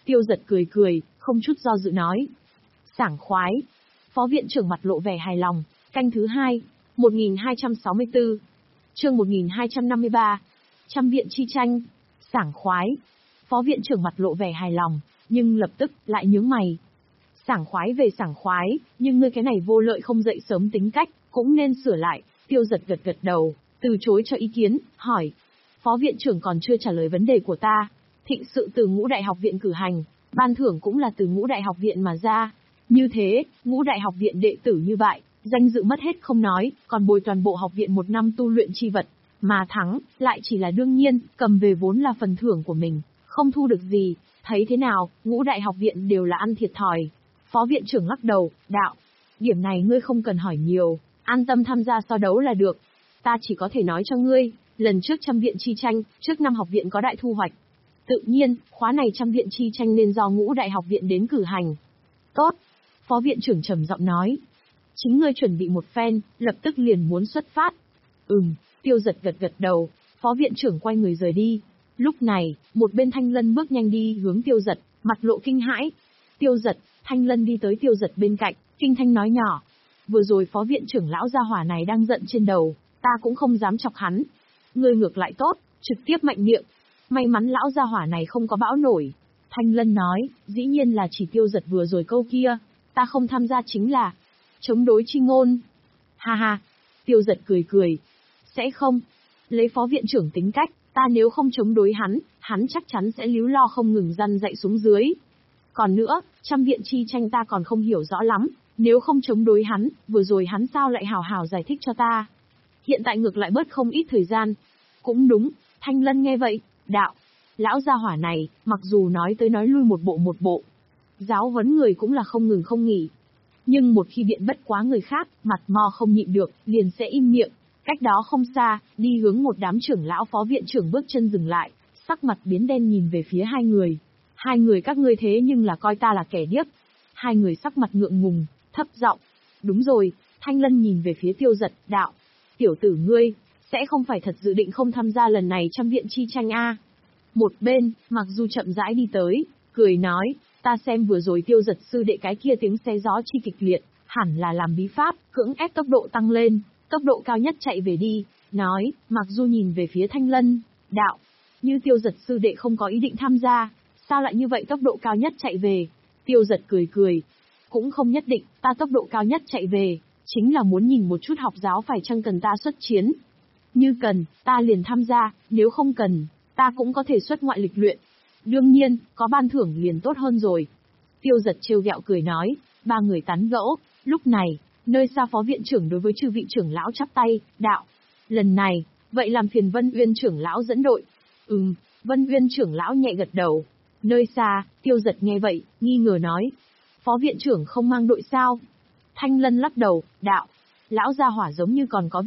Tiêu Giật cười cười, không chút do dự nói. Sảng khoái. Phó viện trưởng mặt lộ vẻ hài lòng, canh thứ hai, một nghìn hai trăm sáu mươi tư. Chương một nghìn hai trăm năm mươi ba. Trăm viện chi tranh. Sảng khoái. Phó viện trưởng mặt lộ vẻ hài lòng, nhưng lập tức lại nhướng mày. Sảng khoái về sảng khoái, nhưng ngươi cái này vô lợi không dậy sớm tính cách, cũng nên sửa lại. Tiêu Giật gật gật đầu, từ chối cho ý kiến, hỏi. Phó viện trưởng còn chưa trả lời vấn đề của ta. Thịnh sự từ Ngũ Đại Học Viện cử hành, ban thưởng cũng là từ Ngũ Đại Học Viện mà ra. Như thế, Ngũ Đại Học Viện đệ tử như vậy, danh dự mất hết không nói, còn bồi toàn bộ học viện một năm tu luyện chi vật. Mà thắng, lại chỉ là đương nhiên, cầm về vốn là phần thưởng của mình, không thu được gì. Thấy thế nào, Ngũ Đại Học Viện đều là ăn thiệt thòi. Phó viện trưởng lắc đầu, đạo. Điểm này ngươi không cần hỏi nhiều, an tâm tham gia so đấu là được. Ta chỉ có thể nói cho ngươi, lần trước trăm viện chi tranh, trước năm học viện có đại thu hoạch. Tự nhiên, khóa này trăm viện chi tranh nên do Ngũ Đại Học Viện đến cử hành. Tốt. Phó viện trưởng trầm giọng nói. Chính ngươi chuẩn bị một phen, lập tức liền muốn xuất phát. Ừm, Tiêu Giật gật gật đầu, phó viện trưởng quay người rời đi. Lúc này, một bên Thanh Lân bước nhanh đi hướng Tiêu Giật, mặt lộ kinh hãi. Tiêu Giật, Thanh Lân đi tới Tiêu Giật bên cạnh, kinh thanh nói nhỏ. Vừa rồi phó viện trưởng lão gia hỏa này đang giận trên đầu, ta cũng không dám chọc hắn. Ngươi ngược lại tốt, trực tiếp mạnh miệng. May mắn lão gia hỏa này không có bão nổi. Thanh Lân nói, dĩ nhiên là chỉ Tiêu Giật vừa rồi câu kia, ta không tham gia chính là chống đối chi ngôn. Ha ha, Tiêu Giật cười cười. Sẽ không. Lấy phó viện trưởng tính cách, ta nếu không chống đối hắn, hắn chắc chắn sẽ líu lo không ngừng răn dạy xuống dưới. Còn nữa, trăm viện chi tranh ta còn không hiểu rõ lắm, nếu không chống đối hắn, vừa rồi hắn sao lại hào hào giải thích cho ta. Hiện tại ngược lại bớt không ít thời gian. Cũng đúng, Thanh Lân nghe vậy, đạo. Lão gia hỏa này, mặc dù nói tới nói lui một bộ một bộ, giáo huấn người cũng là không ngừng không nghỉ. Nhưng một khi biện bất quá người khác, mặt mò không nhịn được, liền sẽ im miệng. Cách đó không xa, đi hướng một đám trưởng lão phó viện trưởng bước chân dừng lại, sắc mặt biến đen nhìn về phía hai người. Hai người các ngươi thế nhưng là coi ta là kẻ điếc. Hai người sắc mặt ngượng ngùng, thấp giọng. Đúng rồi, Thanh Lân nhìn về phía Tiêu Giật, đạo. Tiểu tử ngươi, sẽ không phải thật dự định không tham gia lần này trăm viện chi tranh a? Một bên, mặc dù chậm rãi đi tới, cười nói, ta xem vừa rồi Tiêu Giật sư đệ cái kia tiếng xe gió chi kịch liệt, hẳn là làm bí pháp, cưỡng ép tốc độ tăng lên, tốc độ cao nhất chạy về đi. Nói, mặc dù nhìn về phía Thanh Lân, đạo, như Tiêu Giật sư đệ không có ý định tham gia, sao lại như vậy tốc độ cao nhất chạy về? Tiêu Giật cười cười, cũng không nhất định, ta tốc độ cao nhất chạy về, chính là muốn nhìn một chút học giáo phải chăng cần ta xuất chiến. Như cần, ta liền tham gia, nếu không cần, ta cũng có thể xuất ngoại lịch luyện. Đương nhiên, có ban thưởng liền tốt hơn rồi. Tiêu Giật trêu ghẹo cười nói, ba người tán gẫu, lúc này, nơi xa phó viện trưởng đối với chư vị trưởng lão chắp tay, đạo. Lần này, vậy làm phiền Vân Uyên trưởng lão dẫn đội. Ừm, Vân Uyên trưởng lão nhẹ gật đầu. Nơi xa, Tiêu Giật nghe vậy, nghi ngờ nói. Phó viện trưởng không mang đội sao? Thanh Lân lắc đầu, đạo. Lão gia hỏa giống như còn có